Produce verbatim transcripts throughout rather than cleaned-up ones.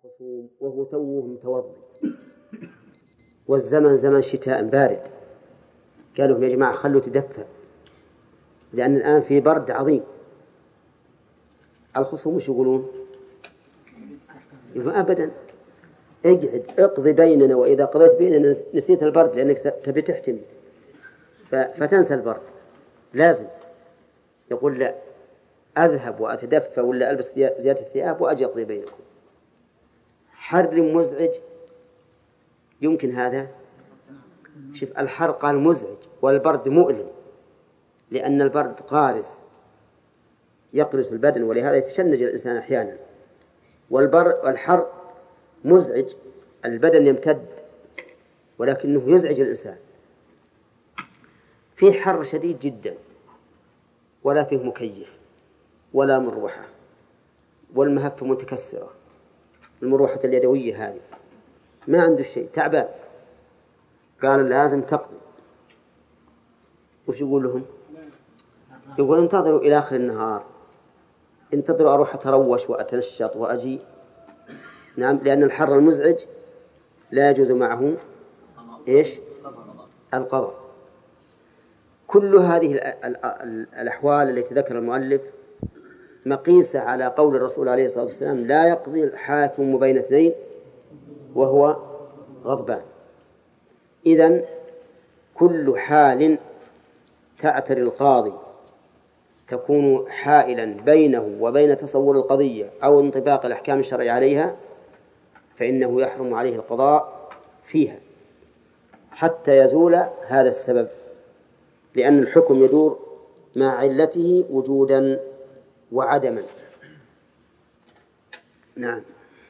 الخصوم وهو توه متوضي والزمن زمن شتاء بارد، قالوا يا جماعة خلوا تدفى لأن الآن في برد عظيم. الخصوم وش يقولون؟ يقولون أبدا، اقعد اقضي بيننا، وإذا قضيت بيننا نسيت البرد لأنك تبي تحتمي فتنسى البرد. لازم يقول لا، أذهب وأتدفى ولا ألبس زيادة الثياب وأجي أقضي بينكم. حر مزعج يمكن هذا؟ شوف الحر قال مزعج والبرد مؤلم، لأن البرد قارس يقرس البدن ولهذا يتشنج الإنسان أحيانا، والبر والحر مزعج البدن يمتد ولكنه يزعج الإنسان. في حر شديد جدا ولا فيه مكيف ولا مروحة، والمهفة متكسرة، المروحة اليدوية هذه ما عنده شيء، تعبان، قال لازم تقضي. وش يقول لهم؟ يقول انتظروا إلى آخر النهار، انتظروا أروح أتروش وأتنشط وأجي. نعم، لأن الحر المزعج لا يجوز معه إيش؟ القضاء. كل هذه الأحوال التي ذكر المؤلف مقيسة على قول الرسول عليه الصلاة والسلام: لا يقضي الحاكم بين اثنين وهو غضبان. إذن كل حال تعتري القاضي تكون حائلا بينه وبين تصور القضية أو انطباق الأحكام الشرعية عليها فإنه يحرم عليه القضاء فيها حتى يزول هذا السبب، لأن الحكم يدور مع علته وجودا وعدما. نعم.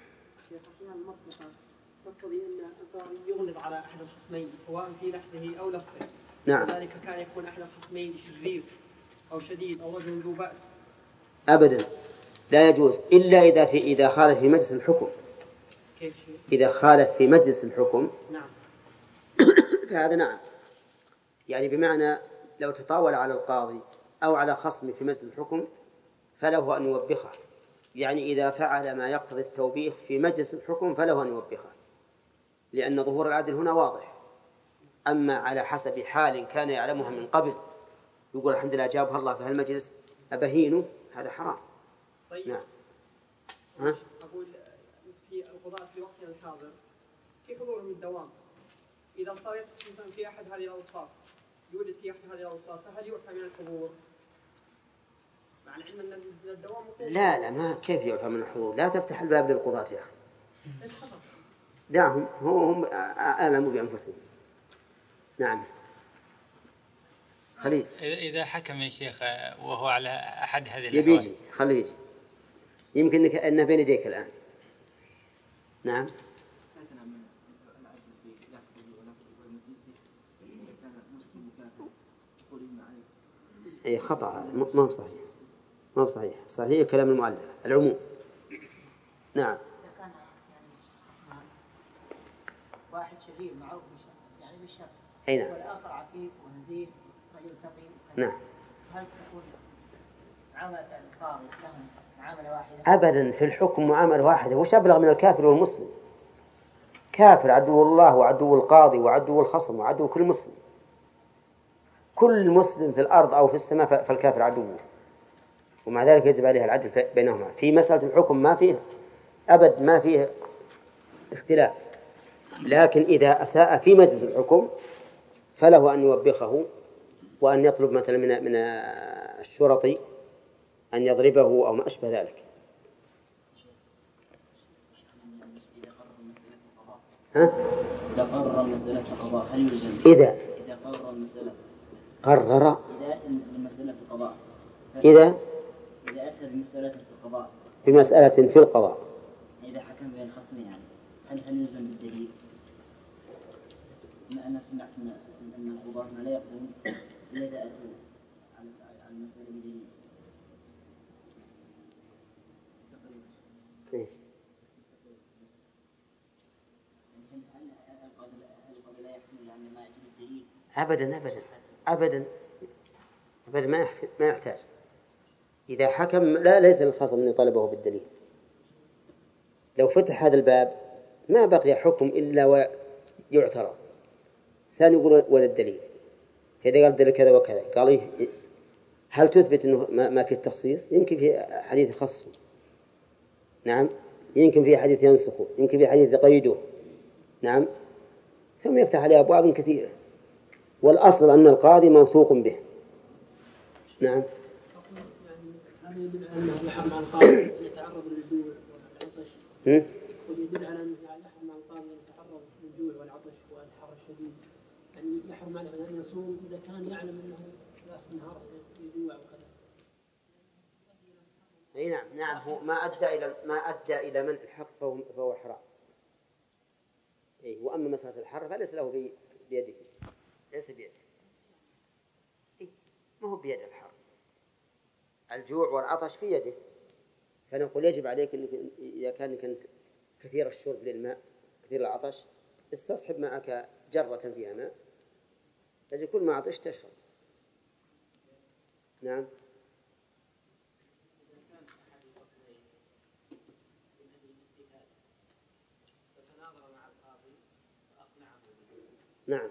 تقتضي أن القاضي يغلظ على أحد الخصمين سواء في لحظه أو لفظه. نعم. ذلك كان يكون أحد الخصمين شرير أو شديد أو رجل ذو بأس. أبدا لا يجوز إلا إذا في إذا خالف في مجلس الحكم. كيف شيء؟ إذا خالف في مجلس الحكم نعم فهذا نعم، يعني بمعنى لو تطاول على القاضي أو على خصم في مجلس الحكم فله أن يوبخه، يعني إذا فعل ما يقتضي التوبيخ في مجلس الحكم فله أن يوبخه، لأن ظهور العدل هنا واضح. أما على حسب حال كان يعلمها من قبل يقول الحمد لله جابها الله في هالمجلس أبهينه، هذا حرام. طيب. نعم. ها؟ أقول في القضاء في وقتنا الحاضر في حضورهم الدوام، إذا صار يتصل في أحد هذه الأوصاف يوجد في أحد هذه الأوصاف فهل يعفى من الحضور؟ مع العلم أن الدوام لا لا ما كيف يعفى من الحضور؟ لا تفتح الباب للقضاة يا أخي، دعهم هم أعلموا بأنفسهم. نعم. خليل. إذا حكم يا شيخ وهو على أحد هذه الأحوال يبي يجي، خليه يجي، يمكن أنه بين يديك الآن. نعم. أي خطأ هذا، ما هو صحيح، ما هو صحيح. صحيح كلام المؤلف العموم. نعم. واحد شرير معروف يعني بالشر، أي نعم. والآخر عفيف ونزيه رجل تقي. نعم. هل تكون معاملة القاضي لهم معاملة واحدة؟ أبدا، في الحكم معاملة واحدة. وش أبلغ من الكافر والمسلم؟ كافر عدو الله وعدو القاضي وعدو الخصم وعدو كل مسلم. كل مسلم في الأرض أو في السماء فالكافر عدوه، ومع ذلك يجب عليها العدل بينهما. في مسألة الحكم ما فيها أبد، ما فيها اختلاف. لكن إذا أساء في مجلس الحكم فله أن يوبخه وأن يطلب مثلا من من الشرطي أن يضربه أو ما أشبه ذلك. ها؟ إذا قرر مسألة القضاء هل يلزم؟ إذا إذا قرر المسألة قرر إذا أتى بمسألة القضاء إذا إذا أتى بمسألة في القضاء بمسألة في القضاء إذا حكم بين الخصمين يعني هل هل يلزم بالدليل؟ أنا سمعت أن القضاة ما لا يقضون إلا إذا أتوا على المسألة بدليل. إيه؟ أبدا أبدا أبدا أبدا ما ما يحتاج. إذا حكم لا ليس للخصم أن يطالبه بالدليل. لو فتح هذا الباب ما بقي حكم إلا ويعترض. ثاني يقول ولا الدليل، إذا قال دليل كذا وكذا، قال إيه هل تثبت أنه ما في التخصيص؟ يمكن في حديث خصه، نعم، يمكن في حديث ينسخه، يمكن في حديث يقيده، نعم، ثم يفتح عليه أبواب كثيرة. والأصل أن القاضي موثوق به. نعم. هذا يدل على أنه يحرم على القاضي أن يتعرض للجوع والعطش. ويدل على أنه يحرم على القاضي أن يتعرض للجوع والعطش والحر الشديد. يعني يحرم عليه أن يصوم إذا كان يعلم أنه في آخر النهار سيجوع وكذا. أي نعم نعم، هو ما أدى إلى ما أدى إلى منع الحق فهو, فهو حرام. أي، وأما مسألة الحر فليس له بيده، ليس بيده. أي، ما هو بيد الحر، الجوع والعطش في يده. فنقول يجب عليك إنك إذا كان كنت كثير الشرب للماء كثير العطش استصحب معك جرة فيها ماء، فإذا كل ما عطش تشرب. نعم. نعم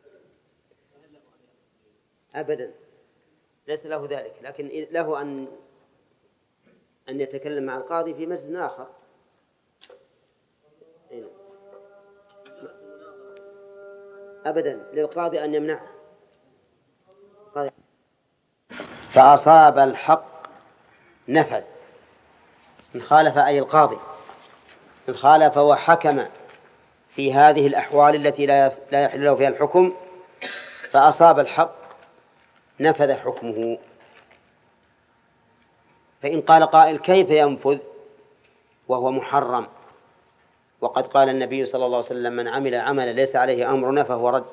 أبدا ليس له ذلك، لكن له أن أن يتكلم مع القاضي في مجلس آخر. أبدا للقاضي أن يمنعه. فأصاب الحق نفذ، إن خالف أي القاضي، إن خالف وحكم في هذه الأحوال التي لا يحل له فيها الحكم فأصاب الحق نفذ حكمه. فإن قال قائل كيف ينفذ وهو محرم وقد قال النبي صلى الله عليه وسلم من عمل عملا ليس عليه أمرنا فهو رد،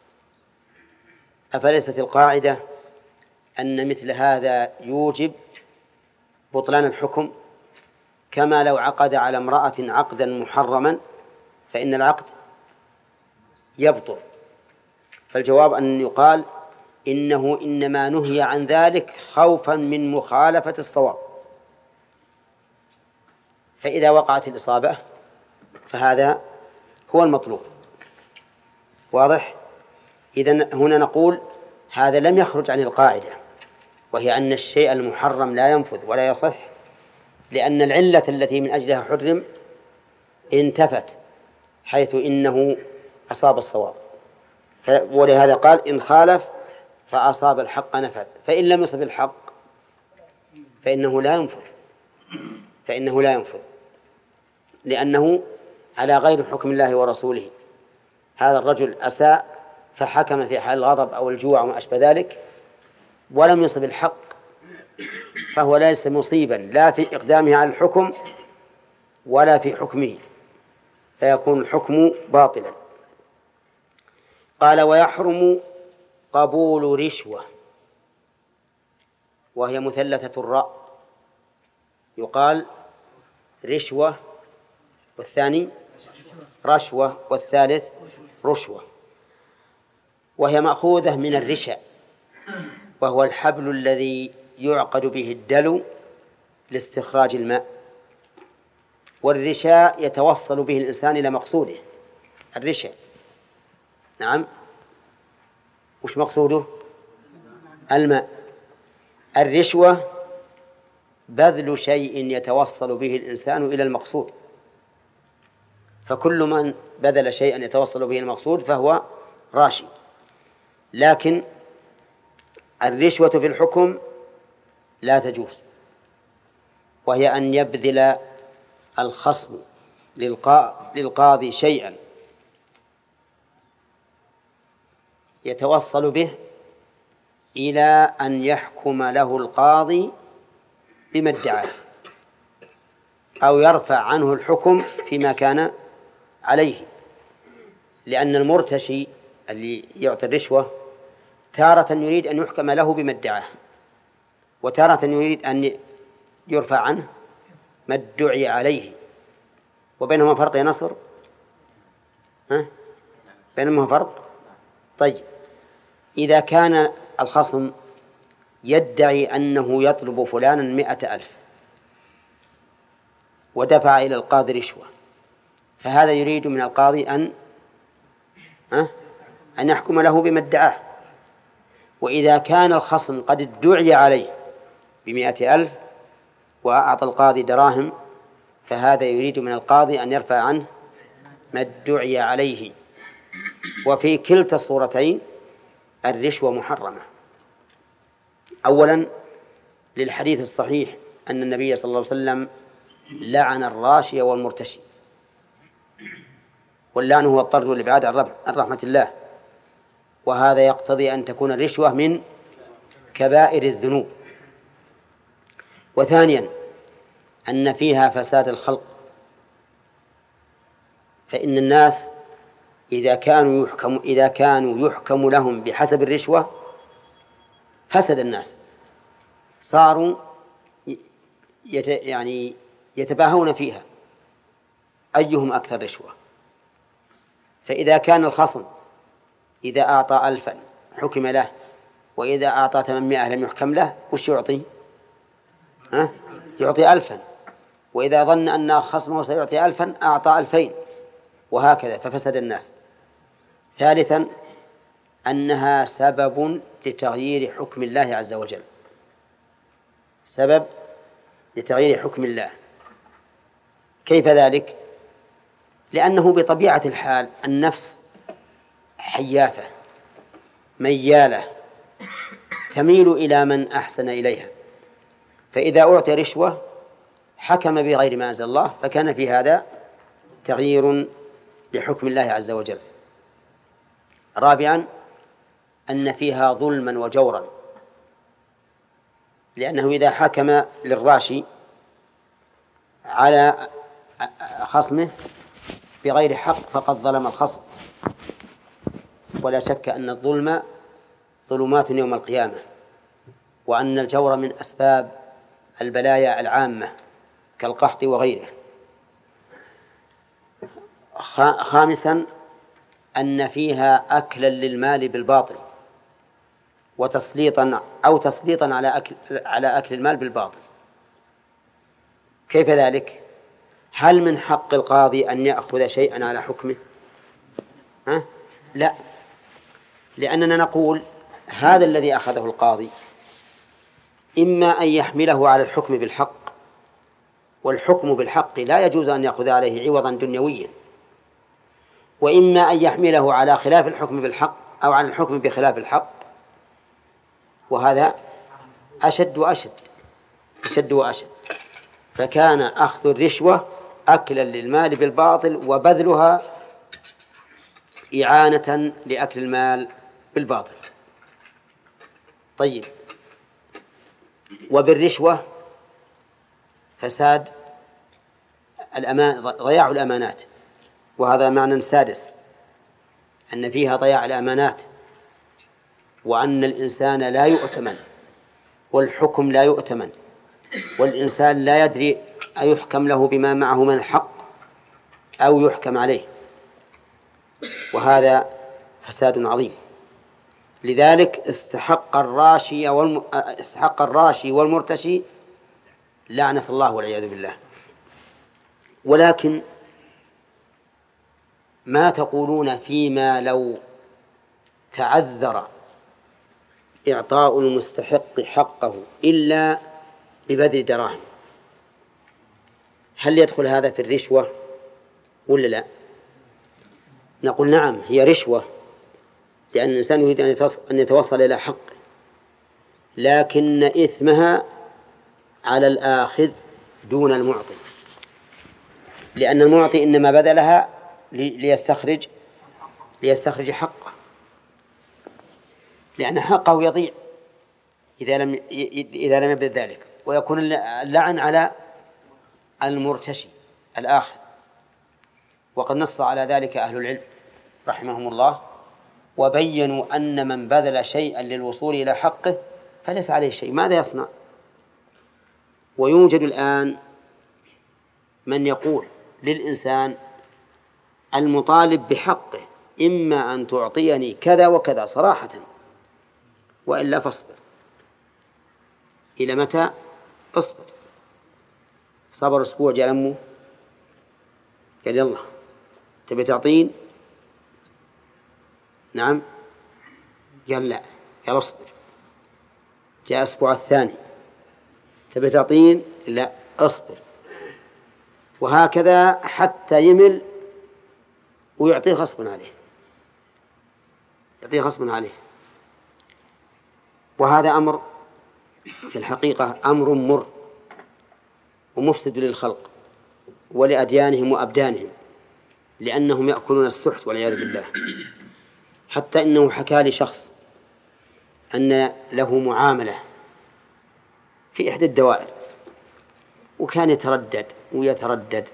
أفليست القاعدة أن مثل هذا يوجب بطلان الحكم؟ كما لو عقد على امرأة عقدا محرما فإن العقد يبطل. فالجواب أن يقال إنه إنما نهي عن ذلك خوفا من مخالفة الصواب، فإذا وقعت الإصابة فهذا هو المطلوب. واضح؟ إذن هنا نقول هذا لم يخرج عن القاعدة، وهي أن الشيء المحرم لا ينفذ ولا يصح، لأن العلة التي من أجلها حرم انتفت، حيث إنه أصاب الصواب. ولهذا قال إن خالف فأصاب الحق نفذ، فإن لم يصب الحق فإنه لا ينفذ فإنه لا ينفذ لأنه على غير حكم الله ورسوله. هذا الرجل أساء فحكم في حال الغضب أو الجوع وما أشبه ذلك ولم يصب الحق، فهو ليس مصيبا لا في إقدامه على الحكم ولا في حكمه، فيكون الحكم باطلا. قال ويحرم قبول رشوة، وهي مثلثة الراء، يقال رشوة والثاني رشوة والثالث رشوة، وهي مأخوذة من الرشا، وهو الحبل الذي يعقد به الدلو لاستخراج الماء، والرشا يتوصل به الإنسان إلى مقصوده. الرشا نعم، وش مقصوده؟ الماء. الرشوة بذل شيء يتوصل به الإنسان إلى المقصود، فكل من بذل شيئا يتوصل به المقصود فهو راشي. لكن الرشوة في الحكم لا تجوز، وهي أن يبذل الخصم للقاضي شيئا يتوصل به إلى أن يحكم له القاضي بما ادعاه أو يرفع عنه الحكم فيما كان عليه. لأن المرتشي اللي يعطي الرشوة تارة يريد أن يحكم له بما ادعاه، وتارة يريد أن يرفع عنه ما ادعي عليه، وبينهما فرق يا نصر؟ ها؟ بينهما فرق؟ طيب، إذا كان الخصم يدعي أنه يطلب فلانا مئة ألف ودفع إلى القاضي رشوة، فهذا يريد من القاضي أن أن يحكم له بما ادعاه. وإذا كان الخصم قد ادعي عليه بمئة ألف وأعطى القاضي دراهم، فهذا يريد من القاضي أن يرفع عنه ما ادعي عليه. وفي كلتا الصورتين الرشوة محرمة. أولا للحديث الصحيح أن النبي صلى الله عليه وسلم لعن الراشي والمرتشي، واللعن هو الطرد والإبعاد عن رحمة الله، وهذا يقتضي أن تكون الرشوة من كبائر الذنوب. وثانيا أن فيها فساد الخلق، فإن الناس إذا كانوا يحكم إذا كانوا يحكم لهم بحسب الرشوة فسد الناس، صاروا يت يعني يتباهون فيها أيهم أكثر رشوة. فإذا كان الخصم إذا أعطى ألفا حكم له، وإذا أعطى ثمانمائة لم يحكم له، وش يعطي؟ ها؟ يعطي ألفا، وإذا ظن أن خصمه سيعطي ألفا أعطى ألفين، وهكذا ففسد الناس. ثالثا أنها سبب لتغيير حكم الله عز وجل، سبب لتغيير حكم الله. كيف ذلك؟ لأنه بطبيعة الحال النفس حيافة ميالة تميل إلى من أحسن إليها، فإذا أعطي رشوة حكم بغير ما أنزل الله، فكان في هذا تغيير لحكم الله عز وجل. رابعا أن فيها ظلما وجورا، لأنه إذا حكم للراشي على خصمه بغير حق فقد ظلم الخصم، ولا شك أن الظلم ظلمات يوم القيامة، وأن الجور من أسباب البلايا العامة كالقحط وغيره. خامسا أن فيها أكلا للمال بالباطل وتسليطا أو تسليطا على أكل على أكل المال بالباطل. كيف ذلك؟ هل من حق القاضي أن يأخذ شيئا على حكمه؟ ها؟ لا، لأننا نقول هذا الذي أخذه القاضي إما أن يحمله على الحكم بالحق، والحكم بالحق لا يجوز أن يأخذ عليه عوضا دنيويا، وإما أن يحمله على خلاف الحكم بالحق أو على الحكم بخلاف الحق، وهذا أشد وأشد أشد وأشد. فكان أخذ الرشوة أكلا للمال بالباطل وبذلها إعانة لأكل المال بالباطل. طيب، وبالرشوة فساد الأمان، ضياع الأمانات، وهذا معنى سادس، أن فيها ضياع الأمانات، وأن الإنسان لا يؤتمن والحكم لا يؤتمن، والإنسان لا يدري أيحكم له بما معه من الحق أو يحكم عليه، وهذا فساد عظيم. لذلك استحق الراشي والم... استحق الراشي والمرتشي لعنة الله والعياذ بالله. ولكن ما تقولون فيما لو تعذر إعطاء المستحق حقه إلا ببذل دراهم؟ هل يدخل هذا في الرشوة ولا لا؟ نقول نعم، هي رشوة، لأن الإنسان يريد أن يتوصل إلى حق، لكن إثمها على الآخذ دون المعطي، لأن المعطي إنما بذلها ليستخرج ليستخرج حقه، لأن حقه يضيع إذا لم إذا لم يبذل ذلك، ويكون اللعن على المرتشي الآخذ. وقد نص على ذلك أهل العلم رحمهم الله، وبينوا أن من بذل شيئا للوصول إلى حقه فليس عليه شيء، ماذا يصنع؟ ويوجد الآن من يقول للإنسان المطالب بحقه إما أن تعطيني كذا وكذا صراحة وإلا فاصبر. إلى متى؟ اصبر. صبر أسبوع، جاء أمه قال يلا تبي تعطين؟ نعم. قال لا، قال اصبر. جاء الأسبوع الثاني تبي تعطين؟ لا، اصبر. وهكذا حتى يمل ويعطيه غصبا عليه، يعطيه غصبا عليه. وهذا أمر في الحقيقة أمر مر ومفسد للخلق ولأديانهم وأبدانهم، لأنهم يأكلون السحت والعياذ بالله. حتى إنه حكى لي شخص أن له معاملة في إحدى الدوائر، وكان يتردد ويتردد،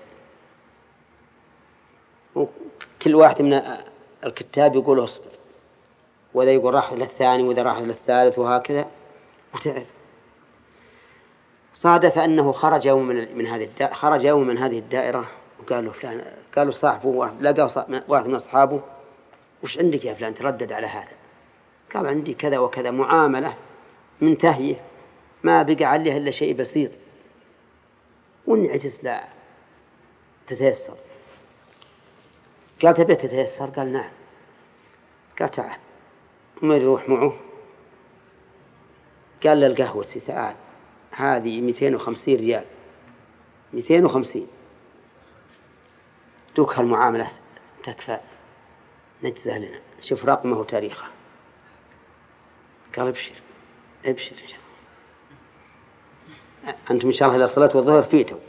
وكل واحد من الكتاب يقول اصبر، وذا يقول راح للثاني وذا راح للثالث، وهكذا. وتعب. صادف أنه خرج يوم من هذه الدائرة خرج يوم من هذه الدائرة وقال له فلان، قالوا صاحبه لقى واحد من أصحابه وش عندك يا فلان تردد على هذا؟ قال عندي كذا وكذا، معاملة منتهية ما بقى عليها إلا شيء بسيط والنعجز لا تتيسر. قال تبي تتيسر؟ قال نعم. قال تعال. وما يروح معه؟ قال للقهوة تعال، هذه مئتين وخمسين ريال، مئتين وخمسين دوك هالمعاملة تكفى نجزه لنا، شوف رقمه وتاريخه. قال ابشر ابشر إن شاء الله، أنتم إن شاء الله إلى صلاة والظهر فيتوا.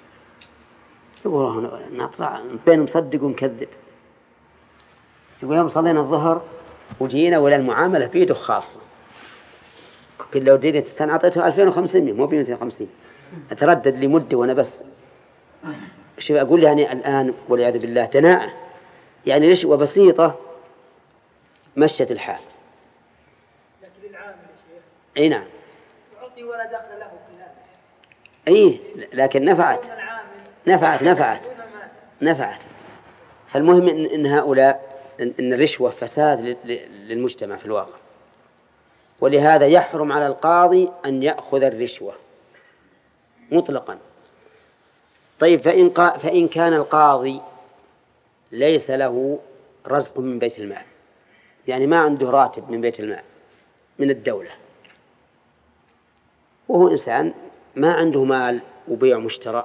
يقول نطلع بين مصدق ومكذب. يقول يوم صلينا الظهر وجينا ولا المعاملة بيده خاصة، كل لو ديرت السنة أعطيته ألفين وخمسمائة مو بمئتين وخمسين. أتردد لمدة وأنا بس شو أقول يعني الآن والعياذ بالله دناءة، يعني رشوة بسيطة مشت الحال. لكن العامل يا شيخ أي نعم يعطي ولا دخل له في هذا. أي لكن نفعت نفعت نفعت نفعت. فالمهم إن, إن هؤلاء إن الرشوة فساد للمجتمع في الواقع، ولهذا يحرم على القاضي أن يأخذ الرشوة مطلقا. طيب فإن, فإن كان القاضي ليس له رزق من بيت المال، يعني ما عنده راتب من بيت المال من الدولة، وهو إنسان ما عنده مال وبيع مشترى،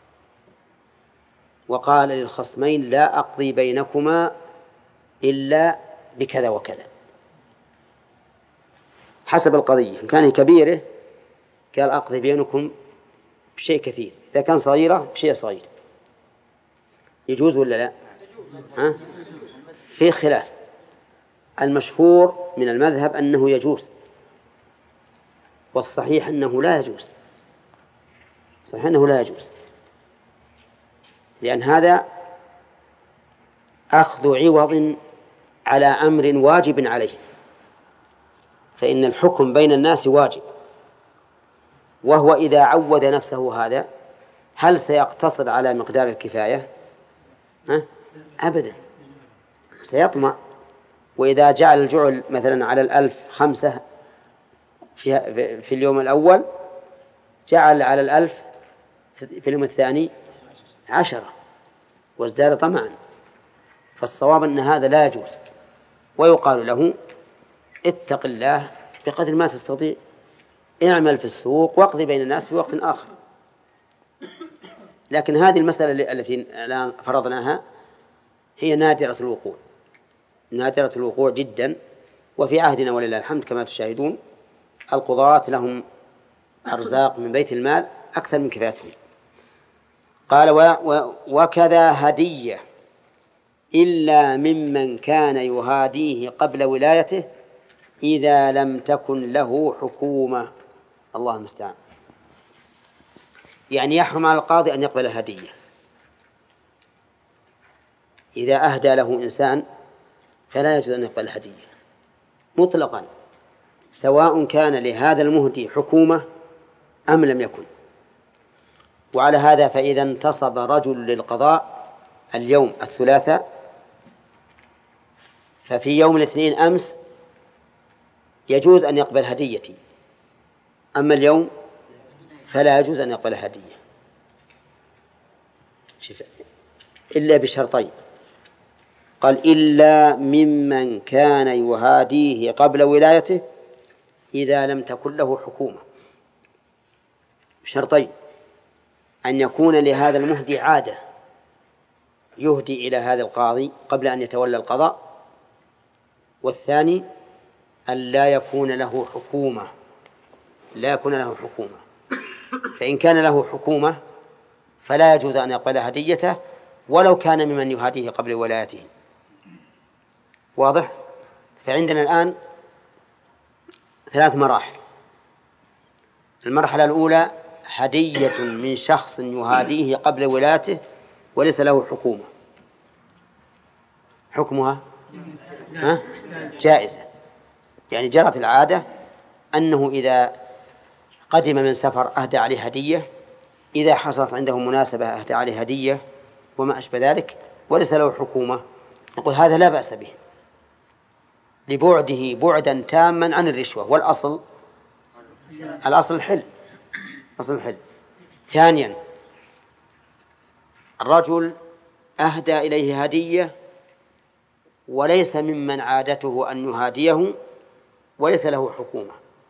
وقال للخصمين لا أقضي بينكما إلا بكذا وكذا حسب القضية، إن كان كبيرة قال أقضي بينكم بشيء كثير، إذا كان صغيرة بشيء صغير. يجوز ولا لا؟ ها؟ في خلاف. المشهور من المذهب أنه يجوز، والصحيح أنه لا يجوز. صحيح أنه لا يجوز، لأن هذا أخذ عوض على أمر واجب عليه، فإن الحكم بين الناس واجب، وهو إذا عود نفسه هذا هل سيقتصر على مقدار الكفاية؟ ها؟ أبدا، سيطمع. وإذا جعل الجعل مثلا على الألف خمسة في, في اليوم الأول، جعل على الألف في اليوم الثاني عشرة وازداد طمعا. فالصواب أن هذا لا يجوز، ويقال له اتق الله بقدر ما تستطيع، اعمل في السوق واقضي بين الناس في وقت آخر. لكن هذه المسألة التي الآن فرضناها هي نادرة الوقوع، نادرة الوقوع جدا. وفي عهدنا ولله الحمد كما تشاهدون القضاة لهم أرزاق من بيت المال أكثر من كفايتهم. قال وكذا هدية إلا ممن كان يهاديه قبل ولايته إذا لم تكن له حكومة. الله المستعان. يعني يحرم على القاضي أن يقبل الهدية إذا أهدى له إنسان، فلا يجوز أن يقبل الهدية مطلقا، سواء كان لهذا المهدي حكومة أم لم يكن. وعلى هذا فإذا انتصب رجل للقضاء اليوم الثلاثاء، ففي يوم الاثنين أمس يجوز أن يقبل هديتي، أما اليوم فلا يجوز أن يقبل هدية. إلا بشرطين. قال إلا ممن كان يهاديه قبل ولايته إذا لم تكن له حكومة. شرطين: أن يكون لهذا المهدي عادة يهدي إلى هذا القاضي قبل أن يتولى القضاء، والثاني أن لا يكون له حكومة لا يكون له حكومة فإن كان له حكومة فلا يجوز أن يقبل هديته ولو كان ممن يهاديه قبل ولايته. واضح؟ فعندنا الآن ثلاث مراحل. المرحلة الأولى: هدية من شخص يهاديه قبل ولايته وليس له حكومة. حكمها ها؟ جائزة، يعني جرت العادة أنه إذا قدم من سفر أهدى عليه هدية، إذا حصلت عنده مناسبة أهدى عليه هدية وما أشبه ذلك، وليس له حكومة، نقول هذا لا بأس به لبعده بعدا تاما عن الرشوة، والأصل الأصل الحل أصل الحل. ثانيا: الرجل أهدى إليه هدية وليس ممن عادته أن يهاديه وليس له حكومة،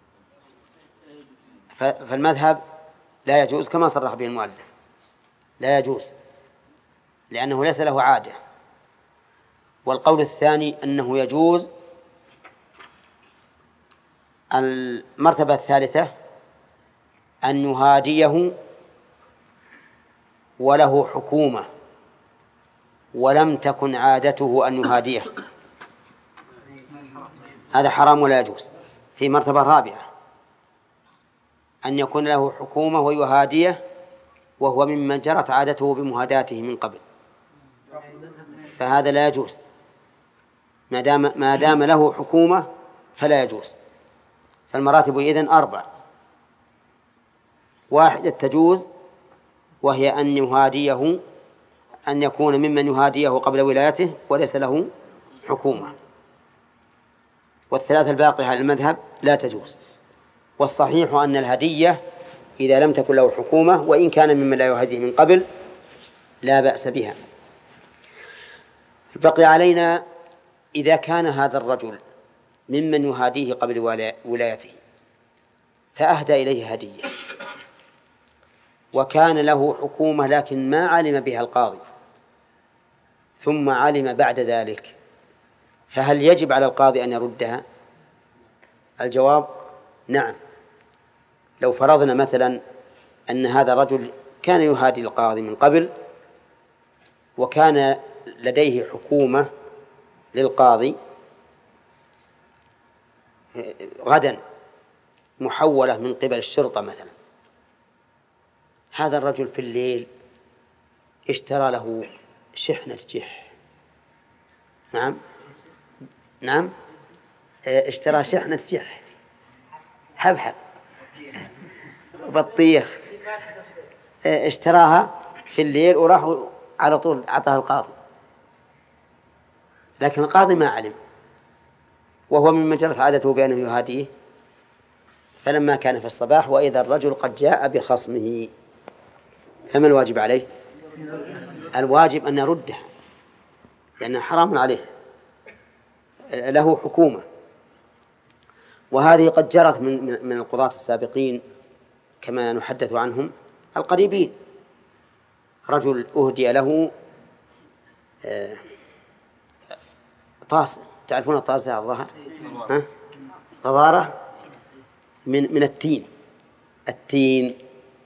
فالمذهب لا يجوز كما صرح به المؤلف، لا يجوز لأنه ليس له عادة. والقول الثاني أنه يجوز. المرتبة الثالثة: أن يهاديه وله حكومة ولم تكن عادته أن يهاديه، هذا حرام ولا يجوز. في مرتبة رابعة: أن يكون له حكومة ويهاديه وهو ممن جرت عادته بمهاداته من قبل، فهذا لا يجوز. ما دام ما دام له حكومة فلا يجوز. فالمراتب إذن أربع: واحدة تجوز وهي أن يهاديه أن يكون ممن يهاديه قبل ولايته وليس له حكومة، والثلاثة الباقية على المذهب لا تجوز. والصحيح أن الهدية إذا لم تكن له حكومة وإن كان ممن لا يهديه من قبل لا بأس بها. بقي علينا إذا كان هذا الرجل ممن يهاديه قبل ولايته فأهدى إليه هدية وكان له حكومة لكن ما علم بها القاضي ثم علم بعد ذلك، فهل يجب على القاضي أن يردها؟ الجواب: نعم. لو فرضنا مثلا أن هذا الرجل كان يهادي القاضي من قبل وكان لديه حكومة للقاضي غدا محولة من قبل الشرطة مثلا، هذا الرجل في الليل اشترى له شحنة جح، نعم نعم اشترى شحنة جح، حبحب، بطيخ، اشتراها في الليل وراح على طول أعطاها القاضي، لكن القاضي ما علم وهو ممن جرت عادته بأنه يهاديه، فلما كان في الصباح وإذا الرجل قد جاء بخصمه، فما الواجب عليه؟ الواجب أن يرده لأنه حرام عليه، له حكومة. وهذه قد جرت من من القضاة السابقين كما نحدث عنهم القريبين. رجل أهدي له طاس، تعرفون الطاس على الظهر، غضارة من من التين التين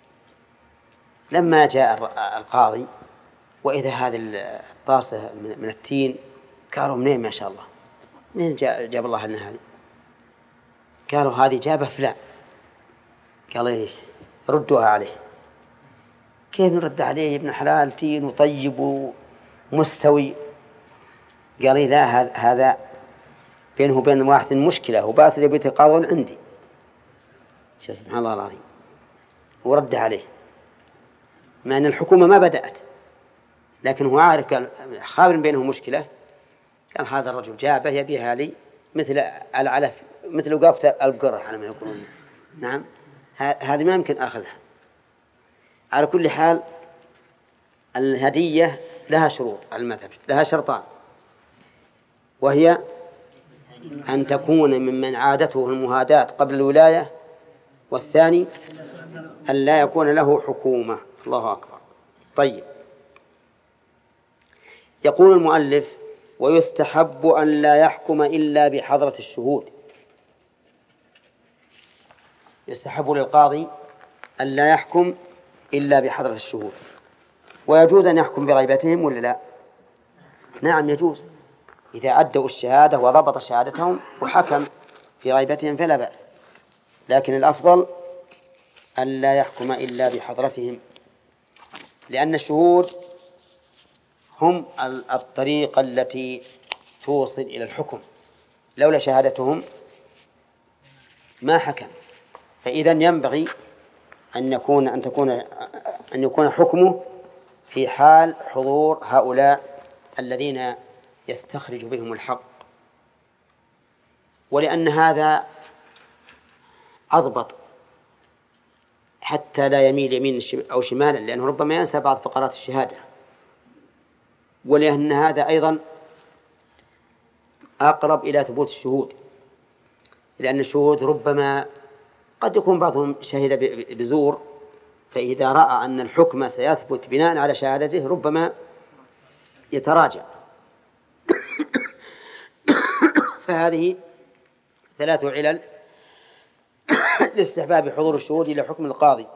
لما جاء القاضي وإذا هذه الطاسة من التين، قالوا منين ما شاء الله، منين جاب الله لنا هذه؟ قالوا هذه جابه فلان. قال إيه؟ ردوها عليه. كيف نرد عليه يا ابن حلال؟ تين وطيب ومستوي. قال إيه؟ لا، هذا بينه وبين واحد مشكلة وباسل يبي يتقاضون عندي. سبحان الله العظيم. ورد عليه مع أن الحكومة ما بدأت، لكن هو عارف، قال خابر بينه مشكلة، قال هذا الرجل جابه يبيها لي مثل العلف، مثل وقافة القرح على ما يقولون. نعم، هذه ما يمكن أخذها. على كل حال الهدية لها شروط على المذهب، لها شرطان، وهي أن تكون ممن عادته المهاداة قبل الولاية، والثاني أن لا يكون له حكومة. الله أكبر. طيب، يقول المؤلف: ويستحب أن لا يحكم إلا بحضرة الشهود. يستحب للقاضي أن لا يحكم إلا بحضرة الشهود. ويجوز أن يحكم برغبتهم ولا لا؟ نعم يجوز، إذا أدوا الشهادة وضبط شهادتهم وحكم في غيبتهم فلا بأس، لكن الأفضل أن لا يحكم إلا بحضرتهم، لأن الشهود هم الطريقة التي توصل إلى الحكم، لولا شهادتهم ما حكم. فإذا ينبغي أن يكون أن تكون أن يكون حكمه في حال حضور هؤلاء الذين يستخرج بهم الحق، ولأن هذا أضبط حتى لا يميل يمين أو شمالا، لأنه ربما ينسى بعض فقرات الشهادة، ولأن هذا أيضا أقرب إلى ثبوت الشهود، لأن الشهود ربما قد يكون بعضهم شهد بزور، فإذا رأى أن الحكم سيثبت بناء على شهادته ربما يتراجع. فهذه ثلاث علل لاستحباب حضور الشهود إلى حكم القاضي.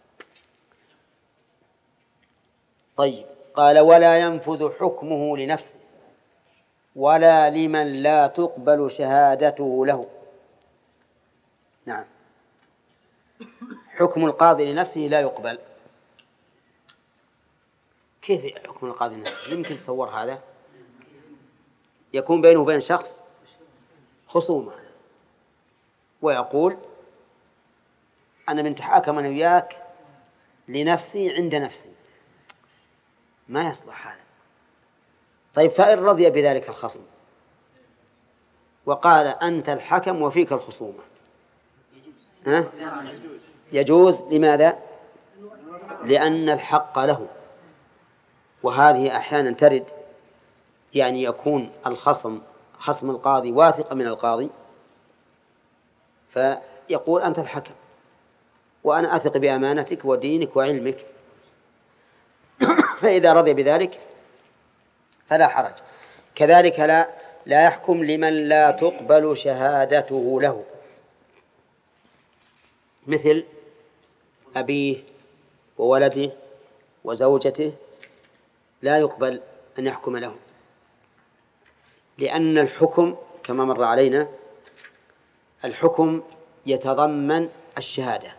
طيب، قال: ولا ينفذ حكمه لنفسه ولا لمن لا تقبل شهادته له. نعم، حكم القاضي لنفسه لا يقبل. كيف حكم القاضي لنفسه؟ يمكن تصور هذا؟ يكون بينه وبين شخص خصومة ويقول: أنا من تحاكم أنا وياك لنفسي عند نفسي. ما يصلح هذا. طيب، فإن رضي بذلك الخصم وقال: أنت الحكم وفيك الخصومة، ها؟ يجوز. لماذا؟ لأن الحق له، وهذه أحيانا ترد، يعني يكون الخصم خصم القاضي واثق من القاضي فيقول: أنت الحكم وأنا أثق بأمانتك ودينك وعلمك، فإذا رضي بذلك فلا حرج. كذلك لا لا يحكم لمن لا تقبل شهادته له، مثل أبيه وولده وزوجته، لا يقبل أن يحكم له، لأن الحكم كما مر علينا الحكم يتضمن الشهادة،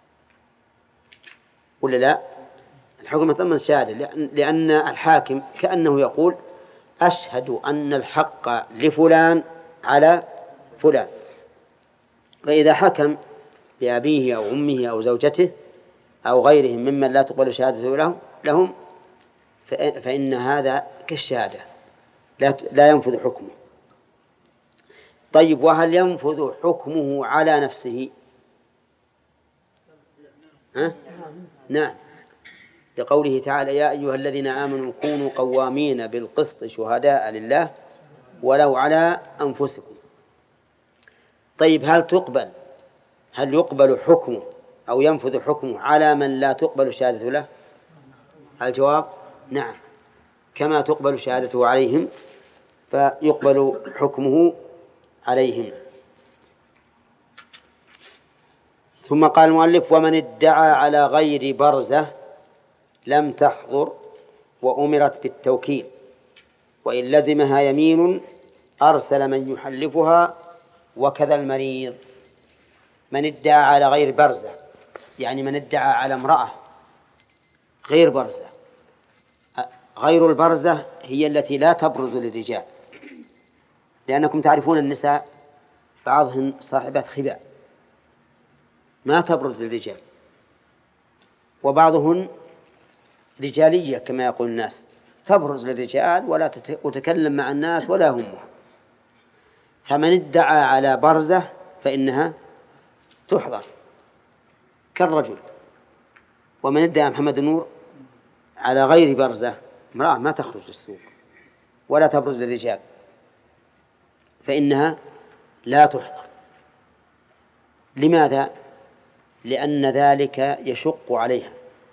ولا لا؟ الحكم يتضمن الشهادة، لأن الحاكم كأنه يقول: أشهد أن الحق لفلان على فلان. فإذا حكم لأبيه أو أمه أو زوجته أو غيرهم ممن لا تقبل شهادته لهم فإن هذا كالشهادة لا ينفذ حكمه. طيب، وهل ينفذ حكمه على نفسه؟ ها؟ نعم، لقوله تعالى: يا أيها الذين آمنوا كونوا قوامين بالقسط شهداء لله ولو على أنفسكم. طيب، هل تقبل هل يقبل حكمه أو ينفذ حكمه على من لا تقبل شهادته له؟ الجواب: نعم، كما تقبل شهادته عليهم فيقبل حكمه عليهم. ثم قال المؤلف: ومن ادعى على غير برزة لم تحضر وأمرت بالتوكيل، وإن لزمها يمين أرسل من يحلفها وكذا المريض. من ادعى على غير برزة يعني من ادعى على امرأة غير برزة. غير البرزة هي التي لا تبرز للرجال، لأنكم تعرفون النساء بعضهن صاحبات خباء ما تبرز للرجال، وبعضهن رجالية كما يقول الناس، تبرز للرجال ولا تتكلم مع الناس ولا همها. فمن ادعى على برزة فإنها تحضر كالرجل. ومن ادعى محمد نور على غير برزة، امرأة ما تخرج للسوق ولا تبرز للرجال، فإنها لا تحضر. لماذا؟ لأن ذلك يشق عليها،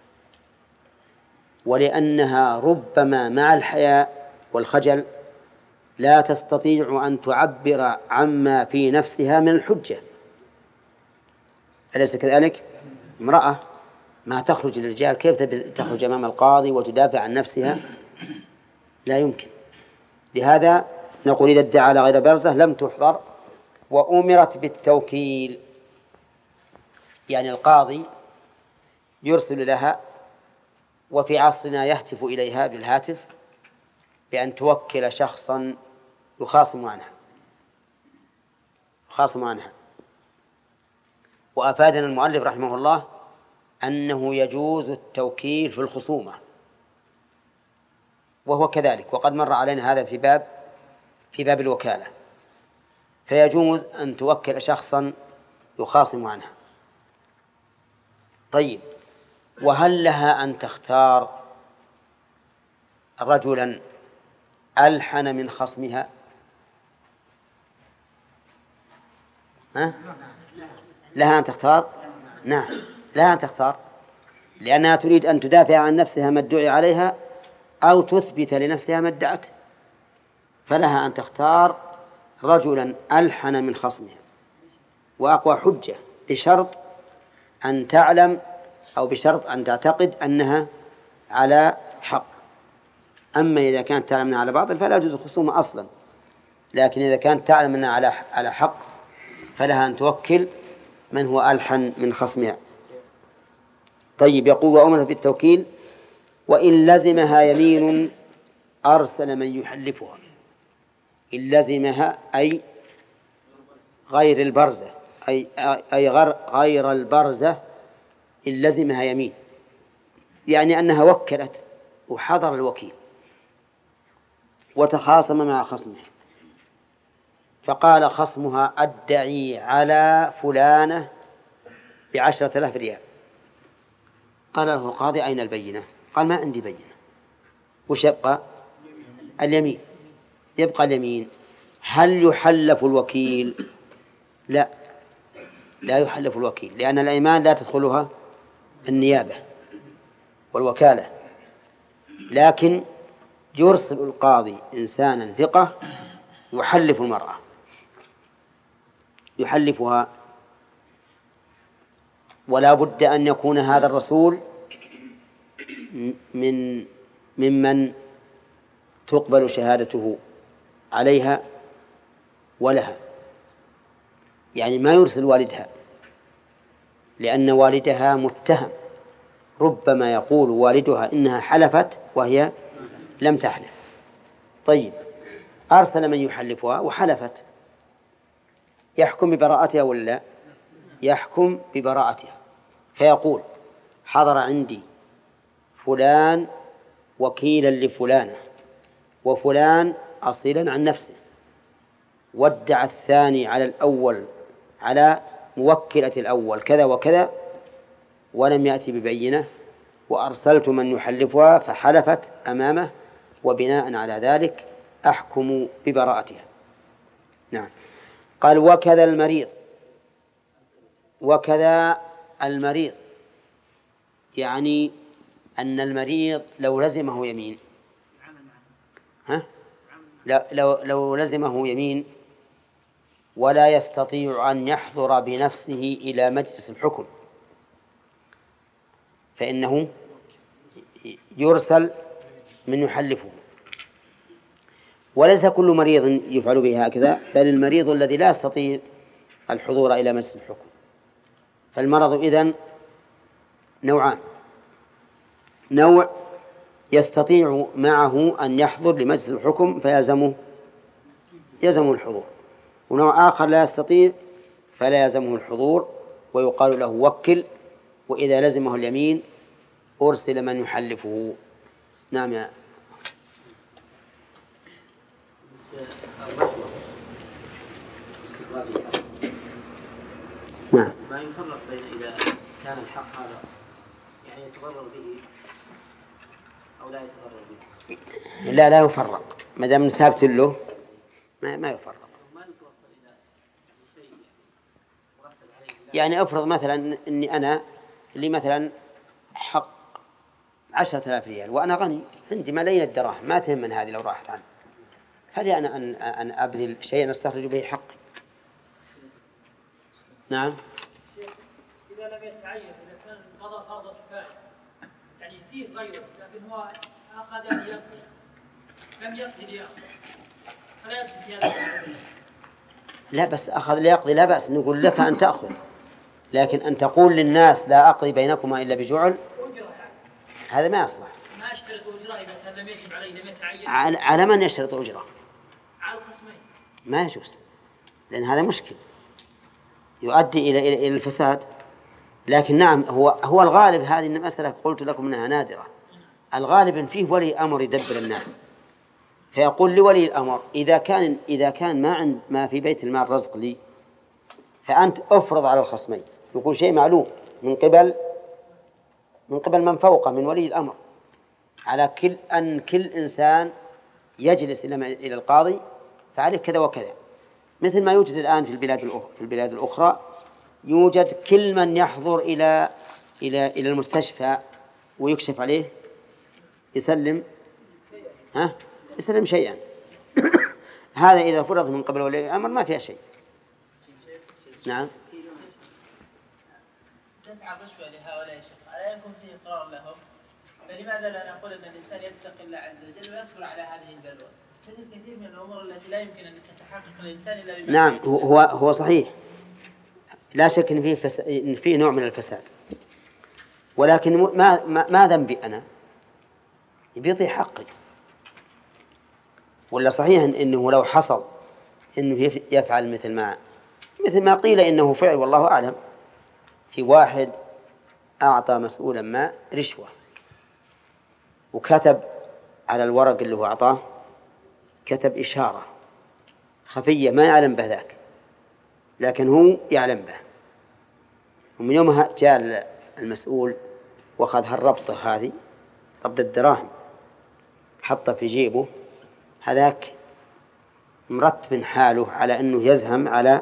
ولأنها ربما مع الحياء والخجل لا تستطيع أن تعبر عما في نفسها من الحجة. أليس كذلك؟ امرأة ما تخرج للرجال، كيف تخرج أمام القاضي وتدافع عن نفسها؟ لا يمكن. لهذا نقول إذا ادعى على غير برزة لم تحضر، وأمرت بالتوكيل، يعني القاضي يرسل لها، وفي عصرنا يهتف إليها بالهاتف بأن توكل شخصا يخاصم عنها يخاصم عنها وأفادنا المؤلف رحمه الله أنه يجوز التوكيل في الخصومة، وهو كذلك، وقد مر علينا هذا في باب في باب الوكالة، فيجوز أن توكل شخصا يخاصم عنها. طيب، وهل لها أن تختار رجلا ألحن من خصمها؟ ها؟ لها أن تختار؟ نعم، لها أن تختار، لأنها تريد أن تدافع عن نفسها ما ادعي عليها أو تثبت لنفسها ما ادعته، فلها أن تختار رجلا ألحن من خصمها وأقوى حجة، بشرط أن تعلم أو بشرط أن تعتقد أنها على حق. أما إذا كانت تعلم أنها على باطل فلا يجوز الخصومة أصلا، لكن إذا كانت تعلم أنها على على حق فلها أن توكل من هو ألحن من خصمها. طيب، يقول وأمرت بالتوكيل وإن لزمها يمين أرسل من يحلفها. إن لزمها أي غير البرزة، أي أي غير البرزة، إن لزمها يمين، يعني أنها وكلت وحضر الوكيل وتخاصم مع خصمها، فقال خصمها أدعي على فلانة بعشرة آلاف ريال. قال له القاضي أين البينة؟ قال ما عندي بينة. وش يبقى؟ اليمين. يبقى اليمين. هل يحلف الوكيل؟ لا، لا يحلف الوكيل، لأن الأيمان لا تدخلها النيابة والوكالة، لكن يرسل القاضي إنسانا ثقة يحلف المرأة، يحلفها، ولا بد أن يكون هذا الرسول من ممن تقبل شهادته عليها ولها، يعني ما يرسل والدها، لأن والدها متهم، ربما يقول والدها إنها حلفت وهي لم تحلف. طيب، أرسل من يحلفها وحلفت، يحكم ببراءتها ولا لا؟ يحكم ببراءتها، فيقول حضر عندي فلان وكيلا لفلانة، وفلان أصيلا عن نفسه، وادعى الثاني على الأول على موكلة الأول كذا وكذا ولم يأتي ببينة، وأرسلت من يحلفها فحلفت أمامه، وبناء على ذلك أحكم ببراءتها. نعم. قال وكذا المريض. وكذا المريض يعني أن المريض لو لزمه يمين، ها؟ لو, لو لزمه يمين ولا يستطيع أن يحضر بنفسه إلى مجلس الحكم، فإنه يرسل من يحلفه. وليس كل مريض يفعل به هكذا، بل المريض الذي لا يستطيع الحضور إلى مجلس الحكم. فالمرض إذن نوعان: نوع يستطيع معه أن يحضر لمجلس الحكم فيلزمه يلزمه الحضور، ونوع آخر لا يستطيع فلا يلزمه الحضور ويقال له وكل، وإذا لزمه اليمين أرسل من يحلفه. نعم. يا نعم. ما يفرق بين إذا كان الحق هذا يعني يتضرر به أو لا يتضرر به؟ لا لا يفرق ما دام ثابت له ما ما يفرق. يعني أفرض مثلا إني أنا اللي مثلا حق عشرة آلاف ريال وأنا غني عندي ملايين الدراهم ما تهم من هذه لو راحت عني، فلي أنا أن أن أبذل شيئا أستخرج به حقي. نعم. إذا لم يتعين إذا كان القضاء فرض كفاية يعني فيه غيره لكن هو أخذ ليقضي لم يقضي ليأخذ فلا يقضي في هذا. لا بس أخذ ليقضي لا بأس نقول لك أن تأخذ، لكن أن تقول للناس لا أقضي بينكما إلا بجعل هذا ما يصلح. ما اشترط أجرة إذا كان لم يجب عليه لم يتعين. على, على من يشترط أجرة؟ على الخصمين. ما يجوز لأن هذا مشكل يؤدي إلى إلى الفساد. لكن نعم هو هو الغالب هذه المسألة قلت لكم أنها نادرة. الغالب فيه ولي أمر يدبر الناس فيقول لولي الأمر إذا كان إذا كان ما عند ما في بيت المال رزق لي فأنت أفرض على الخصمين. يقول شيء معلوم من قبل من قبل من فوقه من ولي الأمر على كل أن كل إنسان يجلس إلى إلى القاضي فعليه كذا وكذا، مثل ما يوجد الآن في البلاد الأخرى في البلاد الأخرى يوجد كل من يحضر إلى إلى إلى المستشفى ويكشف عليه يسلم ها يسلم شيئا. هذا إذا فرض من قبل ولي الأمر ما فيها شيء. نعم. دفع الرشوة لهؤلاء الشيخ ألا يكون فيه إقرار لهم؟ فلماذا لا نقول أن الإنسان يتقي الله عز وجل ويصبر على هذه البلوى؟ تجد كثير من الأمور التي لا يمكن أن تتحقق الإنسان إلا بما نعم هو هو صحيح لا شك إن فيه فس... إن فيه نوع من الفساد، ولكن ما ما, ما ذنبي أنا يبيطي حقي. ولا صحيح إنه لو حصل إنه يفعل مثل ما مثل ما قيل إنه فعل والله أعلم، في واحد أعطى مسؤولا ما رشوة وكتب على الورق اللي هو أعطاه كتب إشارة خفية ما يعلم به ذاك لكن هو يعلم به، ومن يومها جاء المسؤول وأخذ هالربطة هذه ربط الدراهم حطه في جيبه، هذاك مرتب حاله على أنه يزهم على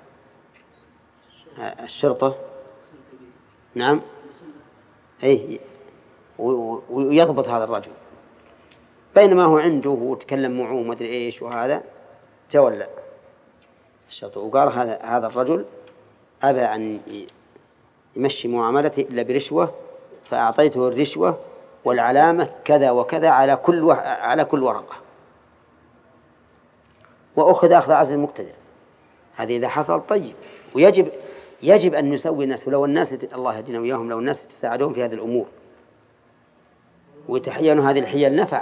الشرطة. نعم أي ويضبط هذا الرجل، بينما هو عنده وتكلم معه ما أدري إيش وهذا تولى الشرطة وقال هذا هذا الرجل أبى أن يمشي معاملته إلا برشوة فأعطيته الرشوة والعلامة كذا وكذا على كل وح... على كل ورقة وأخذ أخذ عزل المقتدر. هذه إذا حصل طيب، ويجب يجب أن نسوي الناس ولو الناس الله يهدينا وياهم لو الناس تساعدون في هذه الأمور ويتحينوا هذه الحيل نفع.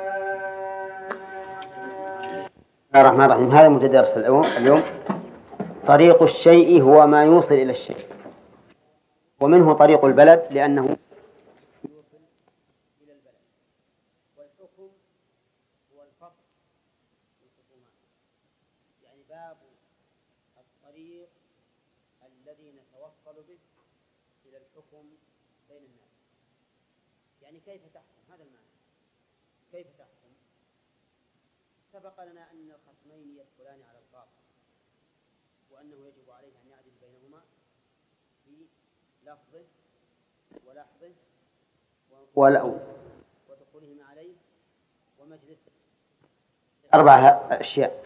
بسم الله الرحمن الرحيم. هذا متدرس اليوم. طريق الشيء هو ما يوصل إلى الشيء، ومنه طريق البلد لأنه يوصل إلى البلد، والحكم هو الفصل في الخصومات، يعني باب الطريق الذي نتوصل به إلى الحكم بين الناس. يعني كيف تحكم؟ هذا المعنى. كيف تحكم؟ سبق لنا أن الخصمين يدخلان على القاضي وأنه يجب عليه أن يعدل بينهما في لفظه ولحظه ودخولهما عليه ومجلسه، أربع أشياء.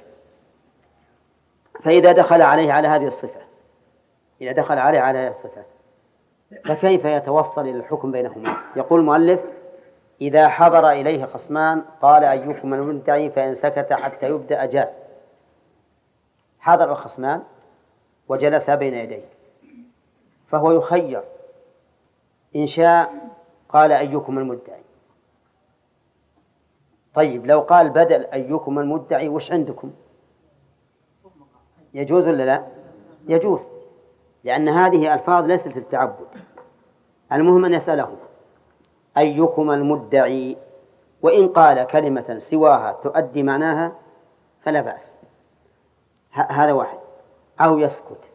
فإذا دخل عليه على هذه الصفة إذا دخل عليه على هذه الصفة فكيف يتوصل إلى الحكم بينهما؟ يقول المؤلف: إذا حضر إليه خصمان قال أيكم المدعي فإن سكت حتى يبدأ جاز. حضر الخصمان وجلس بين يديه فهو يخير، إن شاء قال أيكم المدعي. طيب لو قال بدل أيكم المدعي وش عندكم؟ يجوز ولا لا؟ يجوز، لأن هذه ألفاظ ليست للتعبد. المهم أن يسأله أيكم المدعي، وإن قال كلمة سواها تؤدي معناها فلا بأس. هذا واحد. أو يسكت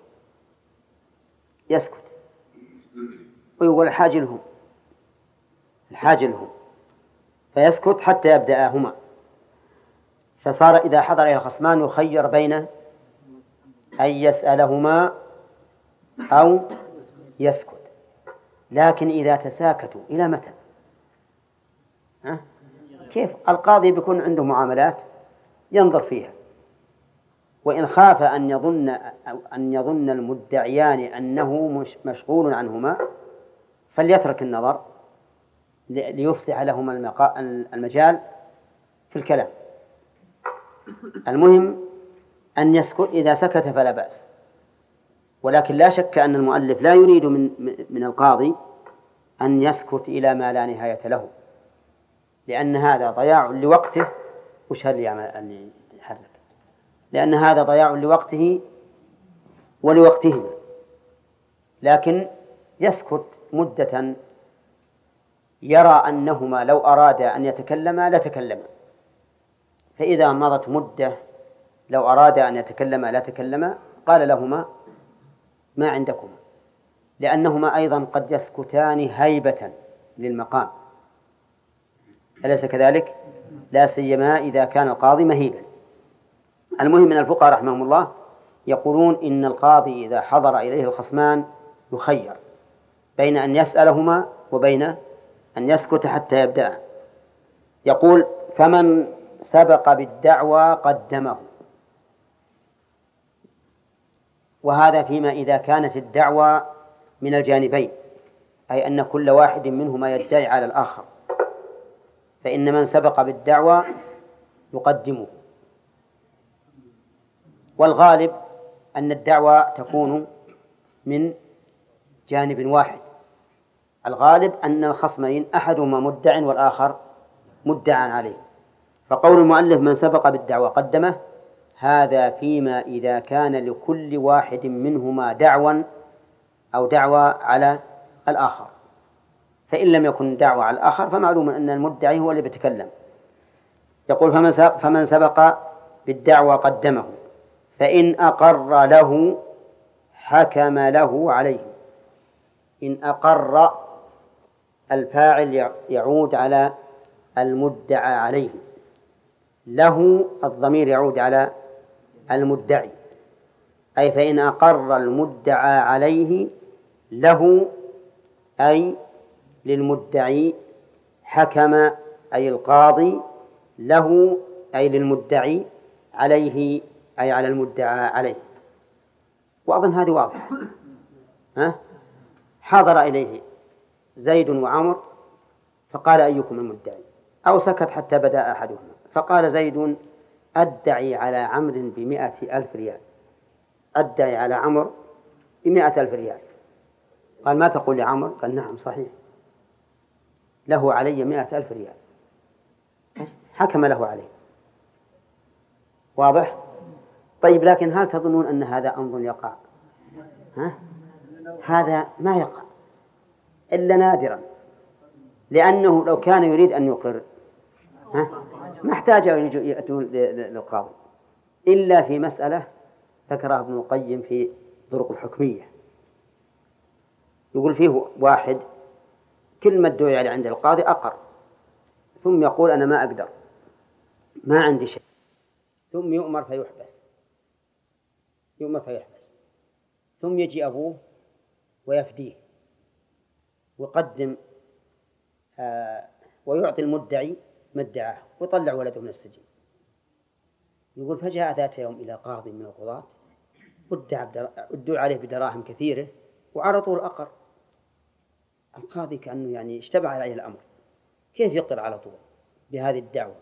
يسكت ويقول الحاج لهم الحاج لهم فيسكت حتى يبدأهما، فصار إذا حضر إلى الخصمان يخير بين أن يسألهما أو يسكت. لكن إذا تساكتوا إلى متى؟ ها؟ كيف؟ القاضي بيكون عنده معاملات ينظر فيها، وإن خاف أن يظن أن يظن المدعيان أنه مش مشغول عنهما فليترك النظر ليفسح لهما المجال في الكلام. المهم أن يسكت، إذا سكت فلا بأس. ولكن لا شك أن المؤلف لا يريد من من القاضي أن يسكت إلى ما لا نهاية له، لأن هذا ضياع لوقته. وش هل اللي يحرك؟ لأن هذا ضياع لوقته ولوقتهما. لكن يسكت مدة يرى أنهما لو أرادا أن يتكلما لتكلما، فإذا مضت مدة لو أرادا أن يتكلما لا تكلما قال لهما ما عندكما، لأنهما أيضا قد يسكتان هيبة للمقام، أليس كذلك؟ لا سيما إذا كان القاضي مهيبا. المهم من الفقهاء رحمهم الله يقولون إن القاضي إذا حضر إليه الخصمان يخير بين أن يسألهما وبين أن يسكت حتى يبدأ. يقول فمن سبق بالدعوى قدمه، وهذا فيما إذا كانت الدعوى من الجانبين، أي أن كل واحد منهما يدعي على الآخر، فإن من سبق بالدعوى يقدمه. والغالب أن الدعوى تكون من جانب واحد، الغالب أن الخصمين أحدهما مدع والآخر مدعى عليه، فقول المؤلف من سبق بالدعوى قدمه هذا فيما إذا كان لكل واحد منهما دعوى أو دعوى على الآخر، فإن لم يكن دعوى على الآخر فمعلوم أن المدعي هو اللي بيتكلم. يقول فمن سبق, فمن سبق بالدعوى قدمه، فإن أقر له حكم له عليه. إن أقر الفاعل يعود على المدعى عليه، له الضمير يعود على المدعي، أي فإن أقر المدعى عليه له أي للمدعي، حكم أي القاضي له أي للمدعي، عليه أي على المدعى عليه. وأظن هذه واضحة. ها؟ حضر إليه زيد وعمر فقال أيكم المدعي، أو سكت حتى بدأ أحدهما فقال زيد أدعي على عمرو بمائة ألف ريال، أدعي على عمرو بمائة ألف ريال. قال ما تقول لعمرو؟ قال نعم صحيح له علي مائة ألف ريال، حكم له عليه. واضح؟ طيب لكن هل تظنون أن هذا أمر يقع؟ ها؟ هذا ما يقع إلا نادرا، لأنه لو كان يريد أن يقر ها؟ ما احتاج يأتون للقاضي إلا في مسألة ذكرها ابن القيم في طرق الحكمية. يقول فيه واحد كل ما ادعي عليه عند القاضي أقر، ثم يقول أنا ما أقدر ما عندي شيء، ثم يؤمر فيحبس يؤمر فيحبس ثم يجي أبوه ويفديه ويقدم آه ويعطي المدعي مدعاه ويطلع ولده من السجن. يقول فجاء ذات يوم إلى قاضي من القضاة ادعوا عليه بدراهم كثيرة وعرضوا الأقر. القاضي كأنه يعني اشتبع عليه الأمر، كيف يقر على طول بهذه الدعوة؟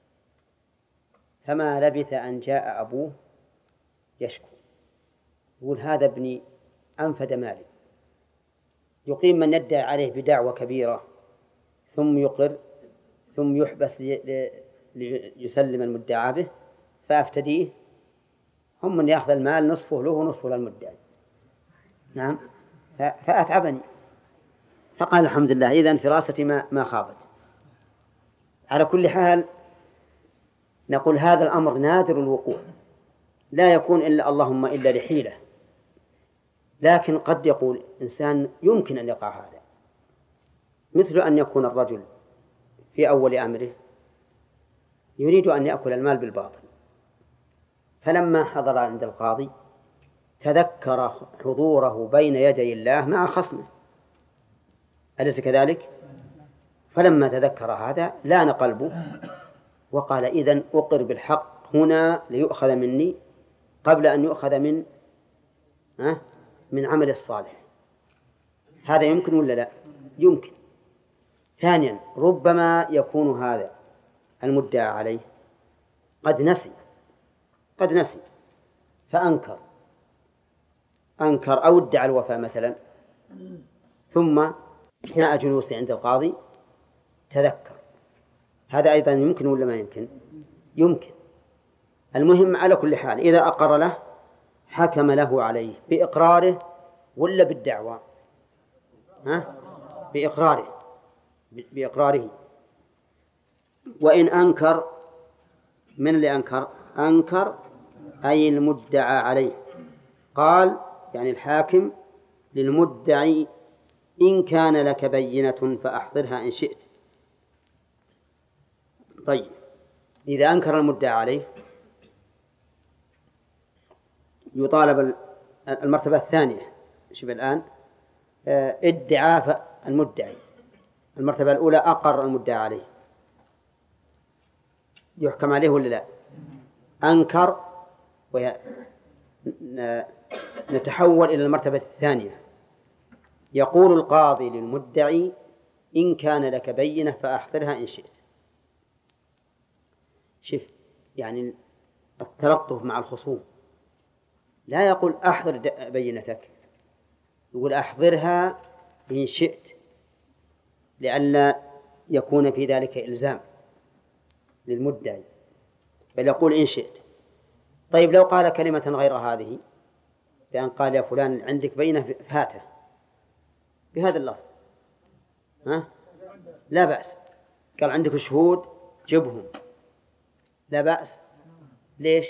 فما لبث أن جاء أبوه يشكو، يقول هذا ابني أنفد مالي، يقيم من يدعي عليه بدعوة كبيرة ثم يقر ثم يحبس ليسلم المدعى به فأفتديه، هم من يأخذ المال نصفه له ونصفه للمدعي. نعم، فأتعبني. فقال الحمد لله إذن فراستي ما ما خابت. على كل حال نقول هذا الأمر نادر الوقوع، لا يكون إلا اللهم إلا لحيلة، لكن قد يقول إنسان يمكن أن يقع هذا، مثل أن يكون الرجل في أول أمره يريد أن يأكل المال بالباطل، فلما حضر عند القاضي تذكر حضوره بين يدي الله مع خصمه، أليس كذلك؟ فلما تذكر هذا لان قلبه وقال إذن أقر بالحق هنا ليؤخذ مني قبل أن يؤخذ من أه؟ من عمل الصالح. هذا يمكن ولا لا؟ يمكن. ثانيا ربما يكون هذا المدعى عليه قد نسي قد نسي فأنكر أنكر أو ادعى الوفاء مثلا، ثم أثناء جلوسه عند القاضي تذكر. هذا أيضا يمكن ولا ما يمكن؟ يمكن. المهم على كل حال إذا أقر له حكم له عليه بإقراره ولا بالدعوى؟ ها؟ بإقراره بإقراره. وإن أنكر، من اللي أنكر؟ أنكر أي المدعى عليه. قال يعني الحاكم للمدعي إن كان لك بينة فأحضرها إن شئت. طيب إذا أنكر المدعى عليه يطالب المرتبة الثانية. شوف الآن ادعاء المدعي، المرتبة الأولى أقر المدعى عليه يحكم عليه ولا لا؟ أنكر ونتحول إلى المرتبة الثانية. يقول القاضي للمدعي إن كان لك بينة فأحضرها إن شئت. شوف يعني التلطف مع الخصوم، لا يقول أحضر بينتك، يقول أحضرها إن شئت لئلا يكون في ذلك إلزام للمدعي، بل يقول إن شئت. طيب لو قال كلمة غير هذه بأن قال يا فلان عندك بينة فاته بهذا اللفظ، ها؟ لا بأس. قال عندك شهود جبهم، لا بأس. ليش؟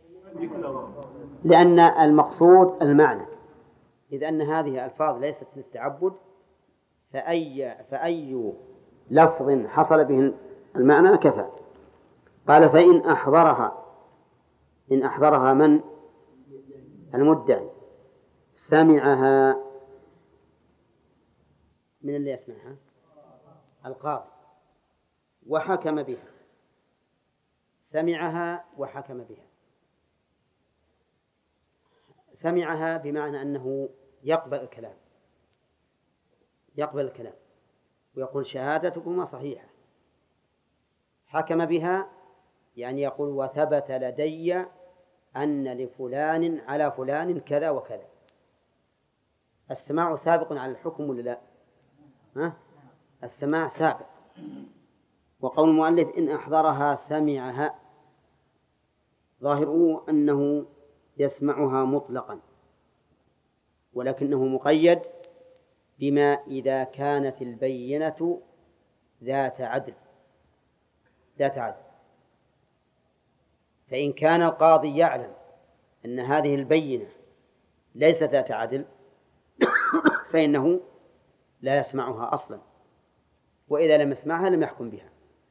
لأن المقصود المعنى. إذ أن هذه الألفاظ ليست للتعبد فأي, فأي لفظ حصل به المعنى كفى. قال فإن أحضرها، إن أحضرها من؟ المدعي، سمعها من اللي يسمعها؟ القاضي، وحكم بها. سمعها وحكم بها. سمعها بمعنى أنه يقبل الكلام، يقبل الكلام ويقول شهادتكما صحيحة. حكم بها يعني يقول وثبت لدي أن لفلان على فلان كذا وكذا. السماع سابق على الحكم ولا لا؟ ها؟ السماع سابق. وقول المؤلف إن أحضرها سمعها ظاهره أنه يسمعها مطلقا، ولكنه مقيد بما إذا كانت البينة ذات عدل ذات عدل. فإن كان القاضي يعلم أن هذه البينة ليست ذات عدل فإنه لا يسمعها أصلا، وإذا لم يسمعها لم يحكم بها.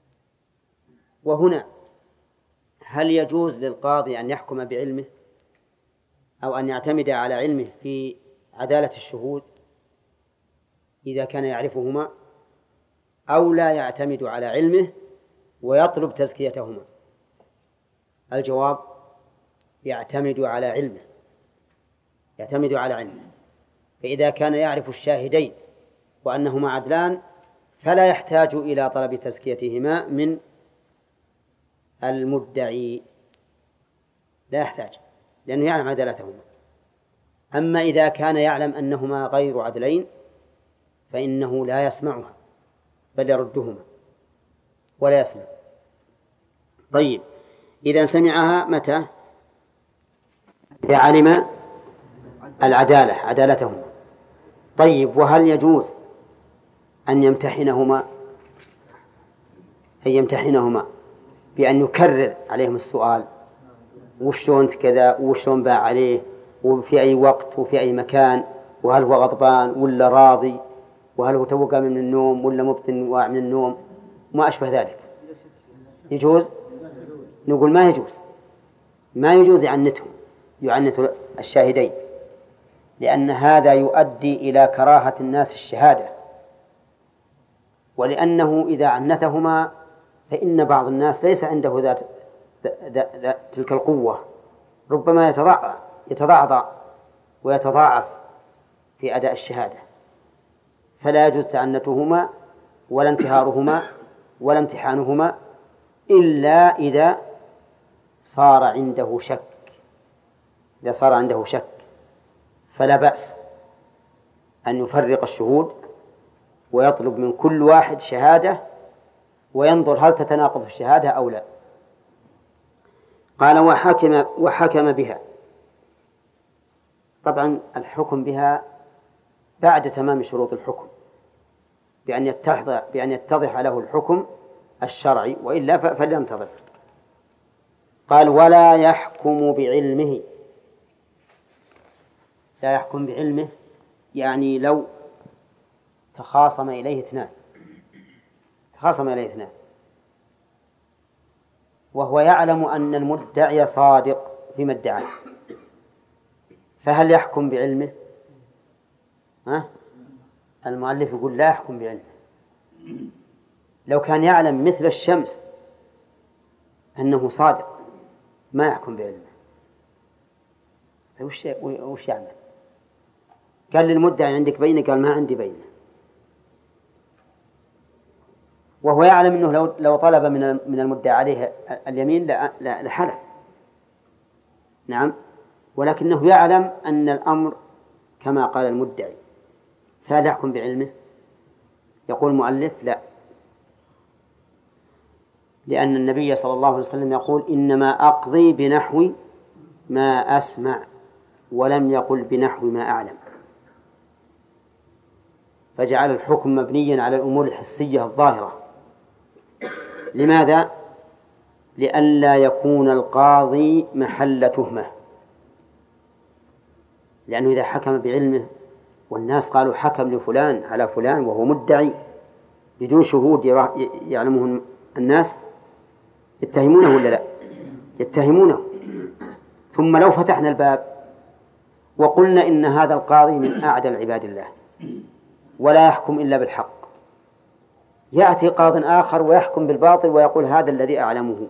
وهنا هل يجوز للقاضي أن يحكم بعلمه أو أن يعتمد على علمه في عدالة الشهود إذا كان يعرفهما، أو لا يعتمد على علمه ويطلب تزكيتهما؟ الجواب يعتمد على علمه، يعتمد على علمه. فإذا كان يعرف الشاهدين وأنهما عدلان فلا يحتاج إلى طلب تزكيتهما من المدعي، لا يحتاج لأنه يعلم عدالتهما. أما إذا كان يعلم أنهما غير عدلين فإنه لا يسمعها بل يردهما ولا يسمع. طيب إذا سمعها متى؟ إذا علم العدالة عدالتهما. طيب وهل يجوز أن يمتحنهما أن يمتحنهما بأن يكرر عليهم السؤال وشون كذا وشون باع عليه وفي أي وقت وفي أي مكان، وهل هو غضبان ولا راضي، وهل هو توقع من النوم ولا مبطن واع من النوم؟ وما أشبه ذلك يجوز؟ نقول ما يجوز، ما يجوز يعنتهم، يعنت الشاهدين، لأن هذا يؤدي إلى كراهة الناس الشهادة، ولأنه إذا عنتهما فإن بعض الناس ليس عنده ذات, ذات, ذات تلك القوة، ربما يتضاعف يتضاعف ويتضاعف في أداء الشهادة، فلا يجوز تعنتهما ولا انتهارهما ولا امتحانهما إلا إذا صار عنده شك. إذا صار عنده شك فلا بأس أن يفرق الشهود ويطلب من كل واحد شهادة وينظر هل تتناقض الشهادة أو لا. قال وحكم, وحكم بها. طبعا الحكم بها بعد تمام شروط الحكم، بأن يتضح, بأن يتضح له الحكم الشرعي، وإلا فلينتظر. قال ولا يحكم بعلمه. لا يحكم بعلمه يعني لو تخاصم إليه اثنان تخاصم إليه اثنان وهو يعلم أن المدعي صادق فيما ادعى، فهل يحكم بعلمه؟ ها؟ المؤلف يقول لا يحكم بعلمه. لو كان يعلم مثل الشمس أنه صادق ما يحكم بعلمه. وش وش يعمل؟ قال للمدعي عندك بينة؟ قال ما عندي بينة، وهو يعلم أنه لو لو طلب من من المدعي عليه اليمين لحلف. نعم، ولكنه يعلم أن الأمر كما قال المدعي، فهل يحكم بعلمه؟ يقول المؤلف لا، لأن النبي صلى الله عليه وسلم يقول إنما أقضي بنحو ما أسمع، ولم يقل بنحو ما أعلم، فجعل الحكم مبنيا على الأمور الحسية الظاهرة. لماذا؟ لئلا يكون القاضي محل تهمة، لأنه إذا حكم بعلمه والناس قالوا حكم لفلان على فلان وهو مدعي بدون شهود يعلمه الناس، يتهمونه ولا لا؟ يتهمونه. ثم لو فتحنا الباب وقلنا إن هذا القاضي من أعدل عباد الله ولا يحكم إلا بالحق، يأتي قاض آخر ويحكم بالباطل ويقول هذا الذي أعلمه،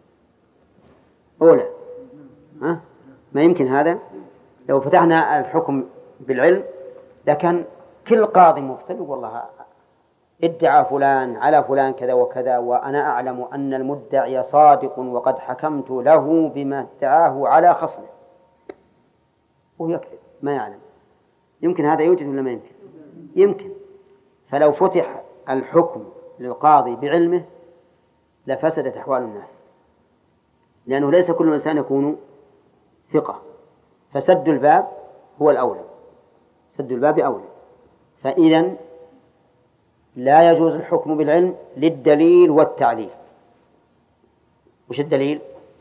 أولى ها؟ ما يمكن هذا. لو فتحنا الحكم بالعلم لكن كل قاضي مفتن والله ادعى فلان على فلان كذا وكذا وأنا أعلم أن المدعي صادق وقد حكمت له بما ادعاه على خصمه، ويكذب ما يعلم. يمكن هذا يوجد ولا ما يمكن؟ يمكن. فلو فتح الحكم للقاضي بعلمه لفسدت أحوال الناس، لأنه ليس كل إنسان يكون ثقة، فسد الباب هو الأولى، سد الباب أولى. فإذن لا يجوز الحكم بالعلم للدليل والتعليل. وش الدليل؟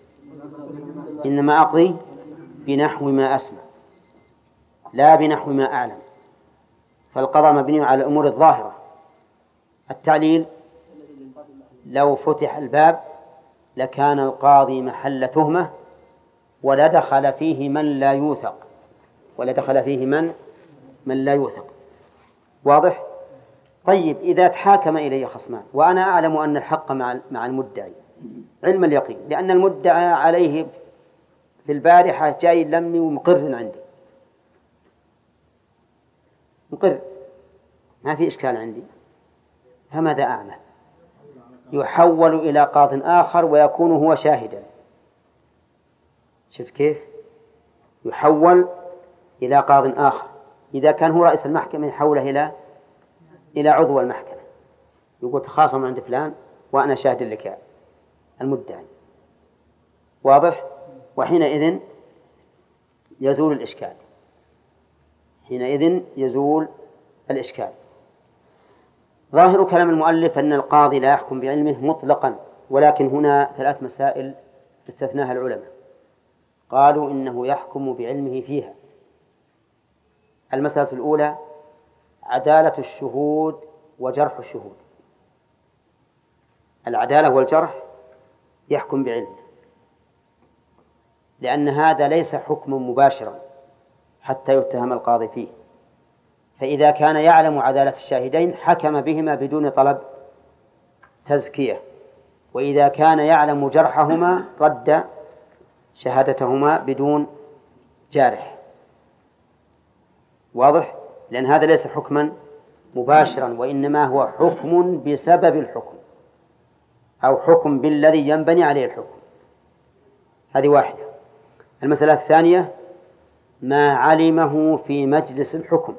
إنما أقضي بنحو ما أسمع لا بنحو ما أعلم، فالقضاء مبني على الأمور الظاهرة. التعليل لو فتح الباب لكان القاضي محل تهمة ولا دخل فيه من لا يوثق ولا دخل فيه من من لا يوثق. واضح؟ طيب إذا تحاكم إلي خصمان وأنا أعلم أن الحق مع مع المدعي علم اليقين، لأن المدعى عليه في البارحة جاي لمي ومقر عندي، مقر ما في إشكال عندي، فماذا أعمل؟ يحول إلى قاض آخر ويكون هو شاهدا. شفت كيف؟ يحول إلى قاض آخر. إذا كان هو رئيس المحكمة يحوله إلى إلى عضو المحكمة، يقول تخاصم عند فلان وأنا شاهد لك يا المدعي. واضح؟ وحينئذ يزول الإشكال، حينئذ يزول الإشكال. ظاهر كلام المؤلف أن القاضي لا يحكم بعلمه مطلقا، ولكن هنا ثلاث مسائل استثناها العلماء، قالوا إنه يحكم بعلمه فيها. المسألة الأولى عدالة الشهود وجرح الشهود. العدالة والجرح يحكم بعلمه، لأن هذا ليس حكما مباشرا حتى يتهم القاضي فيه، فإذا كان يعلم عدالة الشاهدين حكم بهما بدون طلب تزكية، وإذا كان يعلم جرحهما رد شهادتهما بدون جارح. واضح؟ لأن هذا ليس حكما مباشرا، وإنما هو حكم بسبب الحكم أو حكم بالذي ينبني عليه الحكم. هذه واحدة. المسألة الثانية ما علمه في مجلس الحكم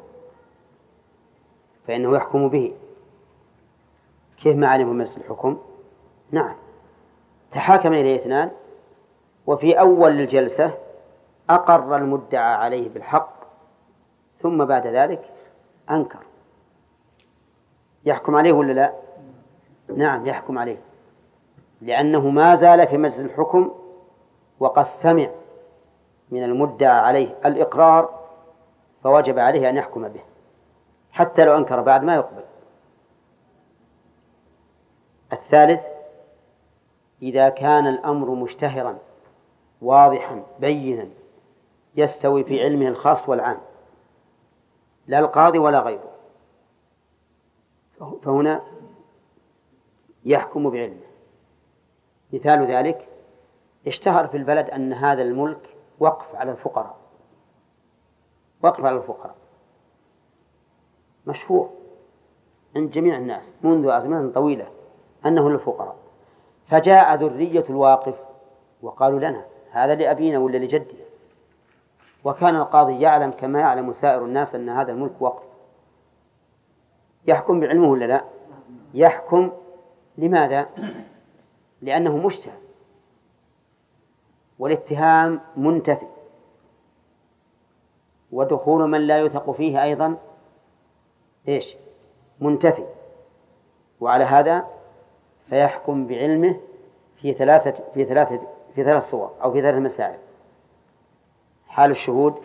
فإنه يحكم به. كيف ما علمه في مجلس الحكم؟ نعم، تحاكم إليه اثنان وفي أول الجلسة أقر المدعى عليه بالحق ثم بعد ذلك أنكر، يحكم عليه ولا لا؟ نعم يحكم عليه، لأنه ما زال في مجلس الحكم وقد سمع من المدعى عليه الإقرار، فوجب عليه أن يحكم به حتى لو أنكر بعد ما يقبل. الثالث إذا كان الأمر مشتهرا واضحا بينا يستوي في علمه الخاص والعام لا القاضي ولا غيره، فهنا يحكم بعلمه. مثال ذلك اشتهر في البلد أن هذا الملك وقف على الفقراء، وقف على الفقراء مشهور عند جميع الناس منذ أزمان طويلة أنه للفقراء، فجاء ذرية الواقف وقالوا لنا هذا لأبينا ولا لجدنا، وكان القاضي يعلم كما يعلم سائر الناس أن هذا الملك وقف، يحكم بعلمه ولا لا؟ يحكم. لماذا؟ لأنه مشتهر والاتهام منتفي، ودخول من لا يثق فيه أيضا إيش؟ منتفي، وعلى هذا فيحكم بعلمه في ثلاثة في ثلاثة في ثلاث صور أو في ثلاث مسائل: حال الشهود،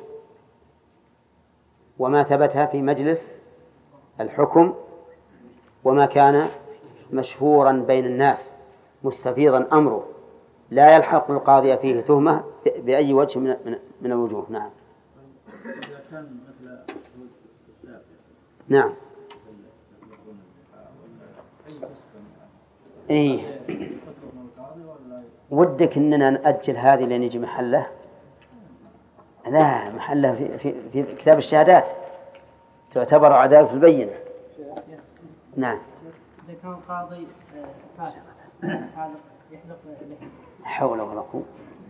وما ثبتها في مجلس الحكم، وما كان مشهورا بين الناس مستفيضا أمره لا يلحق القاضي فيه تهمة بأي وجه من من الوجوه. نعم. نعم. إيه. ودك إننا نأجل هذه لين يجي محله؟ لا، محله في, في, في كتاب الشهادات تعتبر عدالة البينة. نعم. إذا كان قاضي فاسق هذا يحلق لحيته. حول ولا قوة.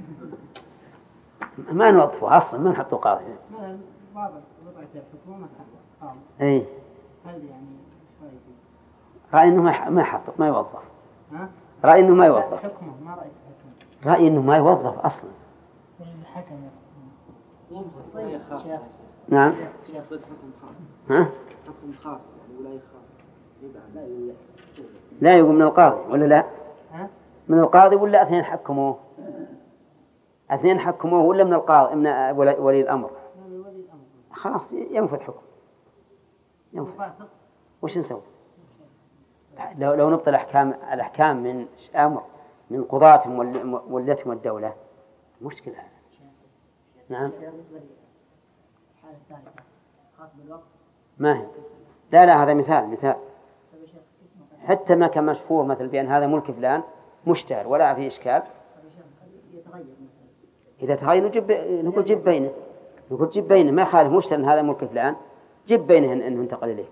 ما نوظفه أصلا، ما نحطه قاضي. مثلا بعض وضعت الحكومة قاضي. إيه. هل يعني رأيك؟ رأي إنه ما ما يحطه ما يوظف. ها؟ رأي إنه ما يوظف. حكمه ما رأيك حكمه؟ رأي إنه ما يوظف أصلا. الحكم طيب شيخ. نعم. شيخ صدق حكم خاص. ها؟ حكم خاص يعني ولاية خاص. يبعد لا يقول لا يقول من القاضي ولا لا؟ ها؟ من القاضي ولا اثنين حكموه؟ اثنين حكموه ولا من القاضي من ولي الأمر؟ من ولي الأمر. خلاص ينفذ حكم. ينفذ. وش نسوي؟ لو لو نبطل الأحكام الأحكام من أمر من قضاة ولتهم الدولة مشكلة هذا. نعم. بالنسبة للحالة الثالثة خاص بالوقت. ما هي؟ لا لا هذا مثال مثال. حتى ما كان مشهور مثل بأن هذا ملك فلان مشتهر ولا في إشكال. إذا تغير نجيب نقول جيب بينه نقول جيب بينه ما يخالف مشتهر هذا ملك فلان جيب بينه إنه انتقل إليك.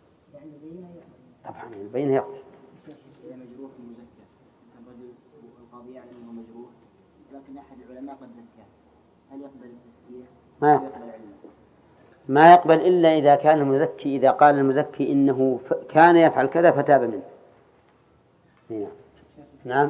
طبعا البينة يخرج. مجروح مزكى، الرجل القاضي يعلم أنه مجروح لكن أحد العلماء قد زكاه، هل يقبل التزكية؟ ما يقبل. ما يقبل إلا إذا كان المزكي إذا قال المزكي إنه كان يفعل كذا فتاب منه. نعم. نعم.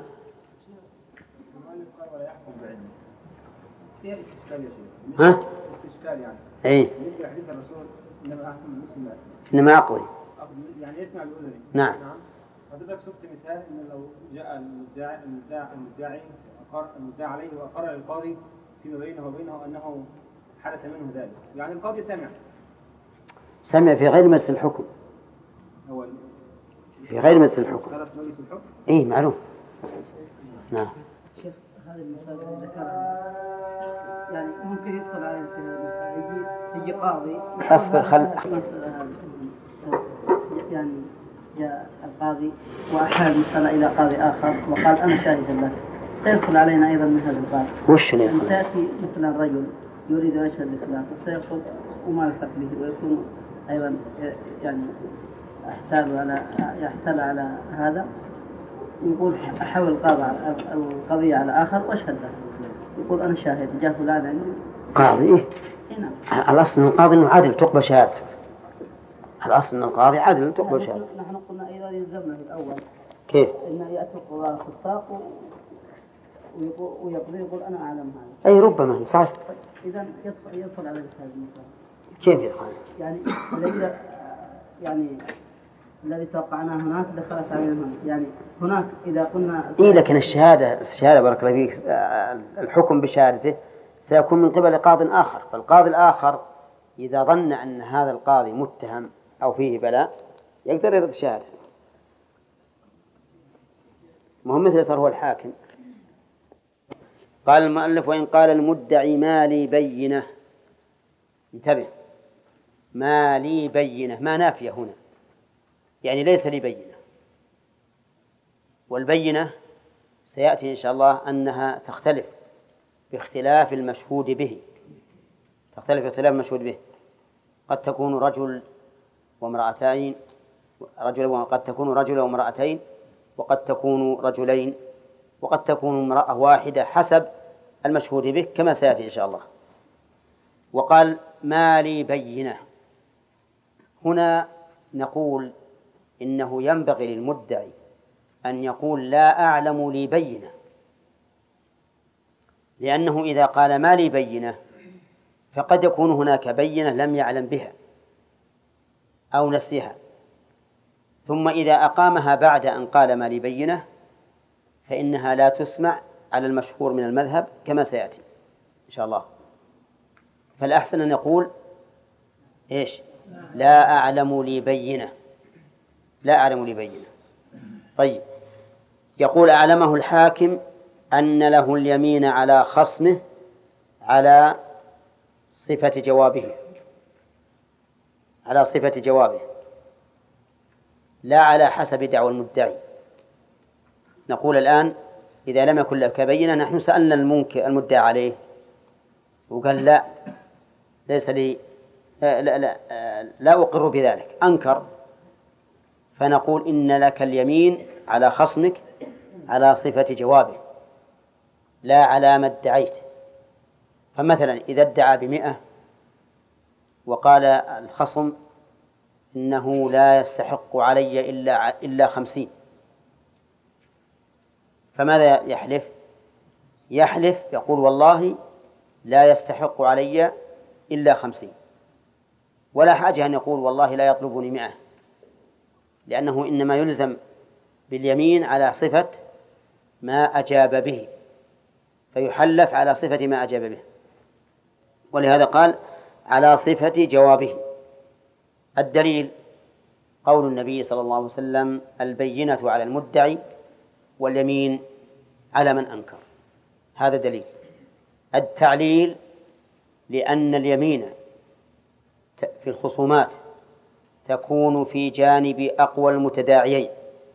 فيها استشكال يا شيخ. ها؟ استشكال يعني. إيه. بالنسبة لحديث الرسول إنما أحكم المسلم أسلم. إنما أقضي. يعني يسمع بأذنه. نعم. نعم. حضرتك شفت مثال إن لو جاء المدعي المدعي المدعي أقر المدعي عليه وأقر القاضي فيما بينه وبينه أنه حدث منه ذلك، يعني القاضي سمع. سمع في غير مجلس الحكم. هو في غير مجلس الحكم. إيه معلوم. نعم. شيخ هذه المسألة اللي ذكرها يعني ممكن يدخل عليه في المسألة يجي يجي قاضي. أصبر خل. يعني جاء القاضي وأحال المسألة إلى قاضي آخر وقال أنا شاهد لك، سيدخل علينا أيضا من هذا الباب. وش اللي يعني تأتي مثلا رجل يريد أن يشهد لفلان وسيقول وما الفرق به، ويكون أيضا يعني يحتال على يحتال على هذا، يقول أحول القاضي القضية على آخر وأشهد له، يقول أنا شاهد جاء فلان يعني قاضي. الأصل أن القاضي أنه عادل تقبل شهادته. الأصل أن القاضي عادل تقبل شهادته. نحن قلنا أيضا يلزمنا في الأول. كيف؟ إنه يأتي القضاء في الساق ويقضي يقول أنا أعلم هذا. أي ربما صحيح. إذا يدخل يدخل على هذه المسألة. كيف يدخل؟ يعني الذي يعني الذي توقعناه هناك دخلت علينا هناك. يعني هناك إذا قلنا إيه لكن الشهادة الشهادة بارك الله فيك الحكم بشهادته سيكون من قبل قاض آخر، فالقاضي الآخر إذا ظن أن هذا القاضي متهم أو فيه بلاء يقدر يرد شهادته. مهم مثل صار هو الحاكم. قال المؤلف وإن قال المدعي ما لي بينة، انتبه، ما لي بينة ما نافية هنا، يعني ليس لي بينة، والبينة سيأتي إن شاء الله أنها تختلف باختلاف المشهود به، تختلف باختلاف المشهود به. قد تكون رجل وامرأتين رجل وقد تكون رجل وامرأتين وقد تكون رجلين وقد تكون امرأة واحدة حسب المشهود به كما سيأتي إن شاء الله. وقال ما لي بينة، هنا نقول إنه ينبغي للمدعي أن يقول لا أعلم لي بينة، لأنه إذا قال ما لي بينة فقد يكون هناك بينة لم يعلم بها أو نسيها، ثم إذا أقامها بعد أن قال ما لي بينة فإنها لا تسمع على المشهور من المذهب كما سيأتي إن شاء الله. فالأحسن أن يقول إيش؟ لا أعلم لي بينة، لا أعلم لي بينة. طيب، يقول أعلمه الحاكم أن له اليمين على خصمه على صفة جوابه، على صفة جوابه لا على حسب دعوى المدعي. نقول الآن إذا لم يكن لك بينة، نحن سألنا المنكر المدعى عليه وقال لا ليس لي لا, لا, لا أقر بذلك، أنكر، فنقول إن لك اليمين على خصمك على صفة جوابه لا على ما ادعيت. فمثلا إذا ادعى بمئة وقال الخصم إنه لا يستحق علي إلا إلا خمسين، فماذا يحلف؟ يحلف يقول والله لا يستحق علي إلا خمسين، ولا حاجة أن يقول والله لا يطلبني مئة، لأنه إنما يلزم باليمين على صفة ما أجاب به، فيحلف على صفة ما أجاب به، ولهذا قال على صفة جوابه. الدليل قول النبي صلى الله عليه وسلم البينة على المدعي واليمين على من أنكر، هذا دليل. التعليل لأن اليمين في الخصومات تكون في جانب أقوى المتداعيين،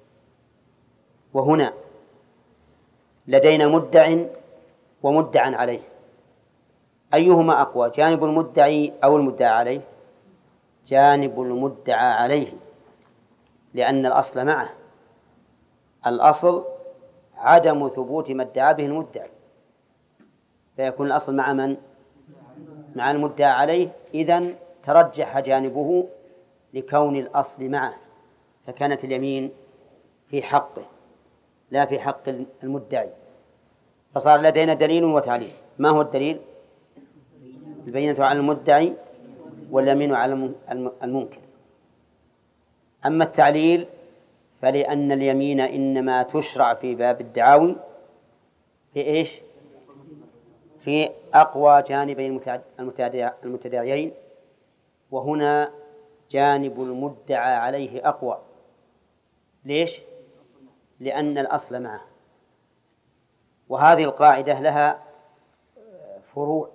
وهنا لدينا مدع ومدعى عليه، أيهما أقوى، جانب المدعي أو المدعى عليه؟ جانب المدعى عليه، لأن الأصل معه، الأصل عدم ثبوت ما ادعى به المدعي، فيكون الأصل مع من؟ مع المدعى عليه، إذن ترجح جانبه لكون الأصل معه، فكانت اليمين في حقه لا في حق المدعي، فصار لدينا دليل وتعليل. ما هو الدليل؟ البينة على المدعي واليمين على المنكر. أما التعليل فلأن اليمين إنما تشرع في باب الدعاوي في إيش؟ في أقوى جانبي المتداعيين، وهنا جانب المدعى عليه أقوى، ليش؟ لأن الأصل معه. وهذه القاعدة لها فروع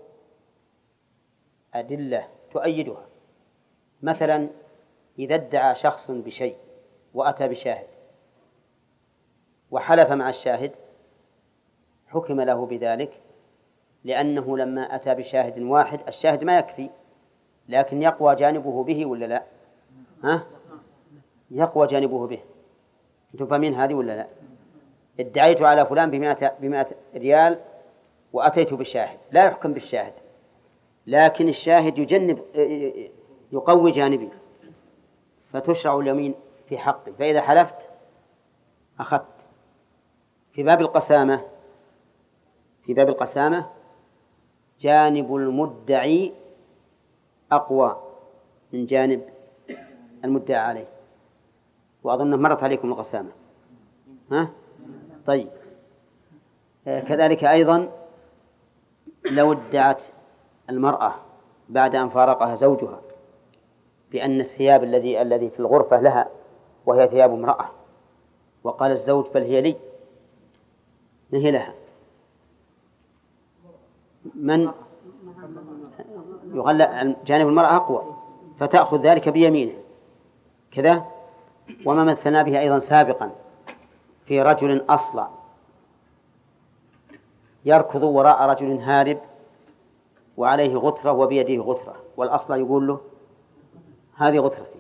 أدلة تؤيدها. مثلا إذا ادعى شخص بشيء وأتى بشاهد وحلف مع الشاهد حكم له بذلك، لأنه لما أتى بشاهد واحد الشاهد ما يكفي، لكن يقوى جانبه به ولا لا؟ ها؟ يقوى جانبه به. أنتم فاهمين هذه ولا لا؟ ادعيت على فلان بمئة, بمئة ريال وأتيت بشاهد، لا يحكم بالشاهد، لكن الشاهد يجنب يقوي جانبي، فتشرع اليمين في حقي. فإذا حلفت أخذت. في باب القسامة في باب القسامة جانب المدعي أقوى من جانب المدعى عليه، وأظن مرت عليكم القسامة. ها؟ طيب. كذلك أيضا لو ادعت المرأة بعد أن فارقها زوجها بأن الثياب الذي الذي في الغرفة لها وهي ثياب امرأة، وقال الزوج بل هي لي، هي لها، من يغلى جانب المرأة أقوى، فتأخذ ذلك بيمينه كذا. وما مثلنا به أيضا سابقا في رجل أصلع يركض وراء رجل هارب وعليه غترة وبيده غترة، والأصلع يقول له هذه غترتي.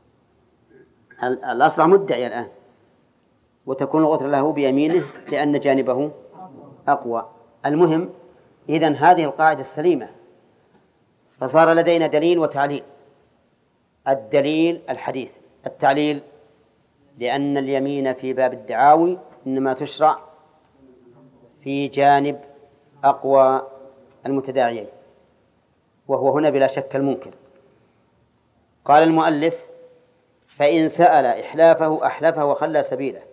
الأصلع مدعي الآن، وتكون الغترة له بيمينه لأن جانبه أقوى. المهم إذن هذه القاعدة السليمة. فصار لدينا دليل وتعليل. الدليل الحديث، التعليل لأن اليمين في باب الدعاوي إنما تشرع في جانب أقوى المتداعيين، وهو هنا بلا شك المنكر. قال المؤلف فإن سأل إحلافه أحلفه وخلى سبيله.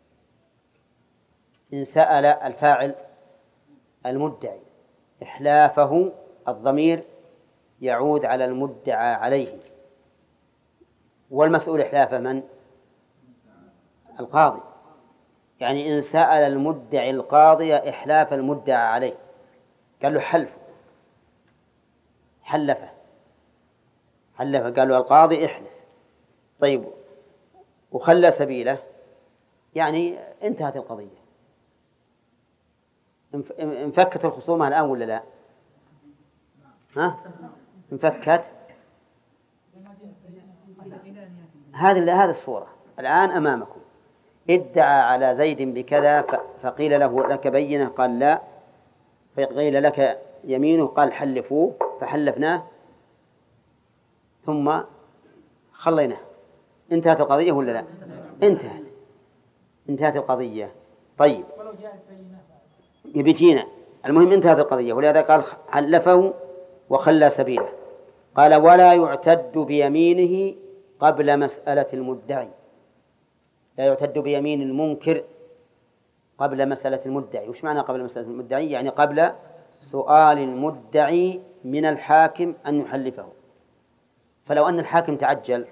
إن سأل الفاعل المدعي إحلافه، الضمير يعود على المدعى عليه، والمسؤول إحلافه من؟ القاضي. يعني إن سأل المدعي القاضي إحلاف المدعى عليه، قال له حلف، حلفه حلفه قال له القاضي احلف. طيب، وخلى سبيله يعني انتهت القضية، انفكت الخصومة الآن ولا لا؟ ها؟ انفكت. هذه هذه الصورة الآن أمامكم. ادعى على زيد بكذا فقيل له لك بينة، قال لا، فقيل لك يمينه، قال حلفوه، فحلفناه ثم خليناه. انتهت القضية ولا لا؟ انتهت انتهت القضية. طيب، يبيجينا المهم انتهت القضية، ولهذا قال حلفه وخلى سبيله. قال ولا يعتد بيمينه قبل مسألة المدعي. لا يعتد بيمين المنكر قبل مسألة المدعي. وش معنى قبل مسألة المدعي؟ يعني قبل سؤال المدعي من الحاكم أن يحلفه. فلو أن الحاكم تعجل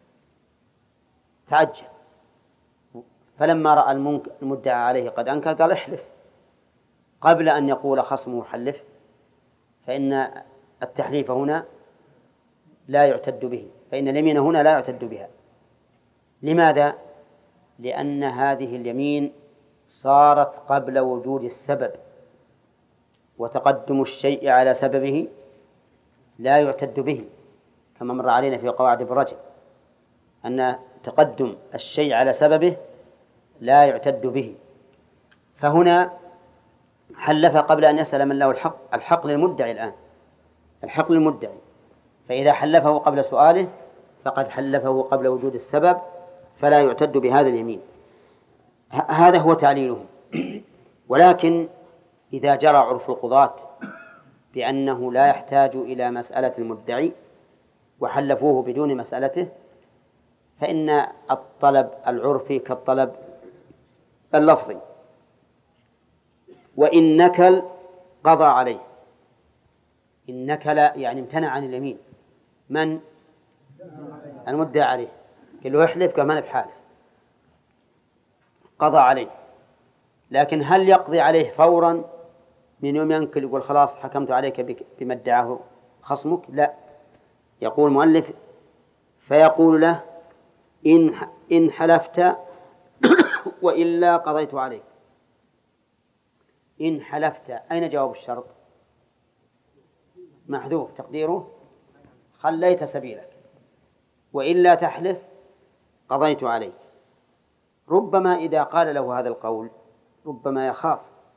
تعجل فلما رأى المدعى عليه قد أنكر قال احلف قبل أن يقول خصمه حلف، فإن التحليف هنا لا يعتد به، فإن اليمين هنا لا يعتد بها. لماذا؟ لأن هذه اليمين صارت قبل وجود السبب، وتقدم الشيء على سببه لا يعتد به، كما مر علينا في قواعد ابن رجب أن تقدم الشيء على سببه لا يعتد به. فهنا حلف قبل أن يسأل من له الحق. الحق للمدعي الآن، الحق للمدعي، فإذا حلفه قبل سؤاله فقد حلفه قبل وجود السبب، فلا يعتد بهذا اليمين. هذا هو تعليله. ولكن إذا جرى عرف القضاة بأنه لا يحتاج إلى مسألة المدعي وحلفوه بدون مسألته، فإن الطلب العرفي كالطلب اللفظي. وإن نكل قضى عليه. إن نكل يعني امتنع عن اليمين من؟ المدعى عليه، قال له احلف، قال ما أنا بحالف، قضى عليه. لكن هل يقضي عليه فورا من يوم ينكل يقول خلاص حكمت عليك بما ادعاه خصمك؟ لا، يقول المؤلف فيقول له إن إن حلفت وإلا قضيت عليك. إن حلفت، أين جواب الشرط؟ محذوف تقديره خليت سبيلك، وإلا تحلف قضيت عليك. ربما إذا قال له هذا القول ربما يخاف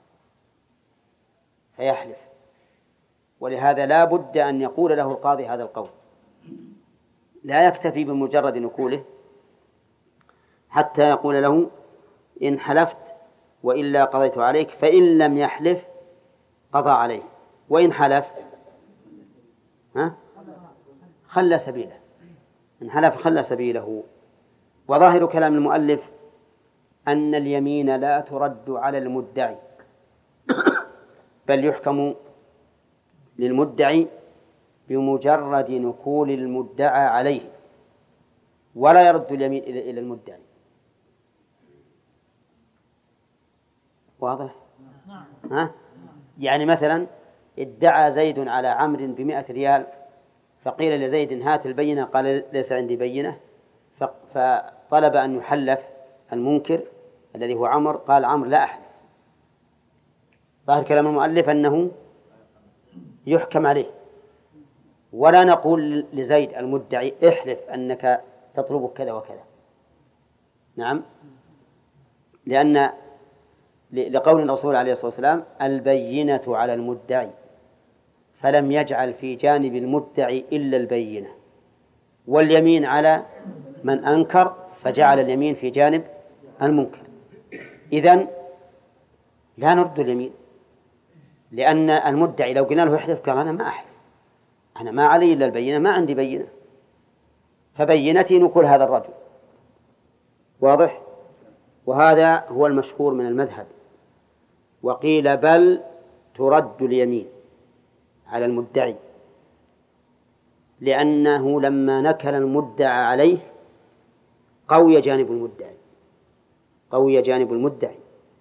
فيحلف، ولهذا لا بد أن يقول له القاضي هذا القول، لا يكتفي بمجرد نقوله حتى يقول له إن حلفت وإلا قضيت عليك، فإن لم يحلف قضى عليه، وإن حلف ها خلى سبيله، إن حلف خلى سبيله. وظاهر كلام المؤلف أن اليمين لا ترد على المدعي، بل يحكم للمدعي بمجرد نقول المدعى عليه، ولا يرد اليمين إلى المدعي. واضح؟ ها؟ يعني مثلا ادعى زيد على عمرو بمئة ريال، فقيل لزيد هات البينة، قال ليس عندي بينة، فطلب أن يحلف المنكر الذي هو عمرو، قال عمرو لا أحلف. ظاهر كلام المؤلف أنه يحكم عليه، ولا نقول لزيد المدعي احلف أنك تطلب كذا وكذا. نعم، لأن لقول الرسول عليه الصلاة والسلام البينة على المدعي، فلم يجعل في جانب المدعي إلا البينة، واليمين على من أنكر فجعل اليمين في جانب المنكر. إذن لا نرد اليمين، لأن المدعي لو قلنا له احلف قال أنا ما أحلف، أنا ما علي إلا البينة، ما عندي بينة، فبينتي نقول هذا الرجل. واضح؟ وهذا هو المشهور من المذهب. وقيل بل ترد اليمين على المدعي، لأنه لما نكل المدعى عليه قوي جانب المدعي، قوي جانب المدعي.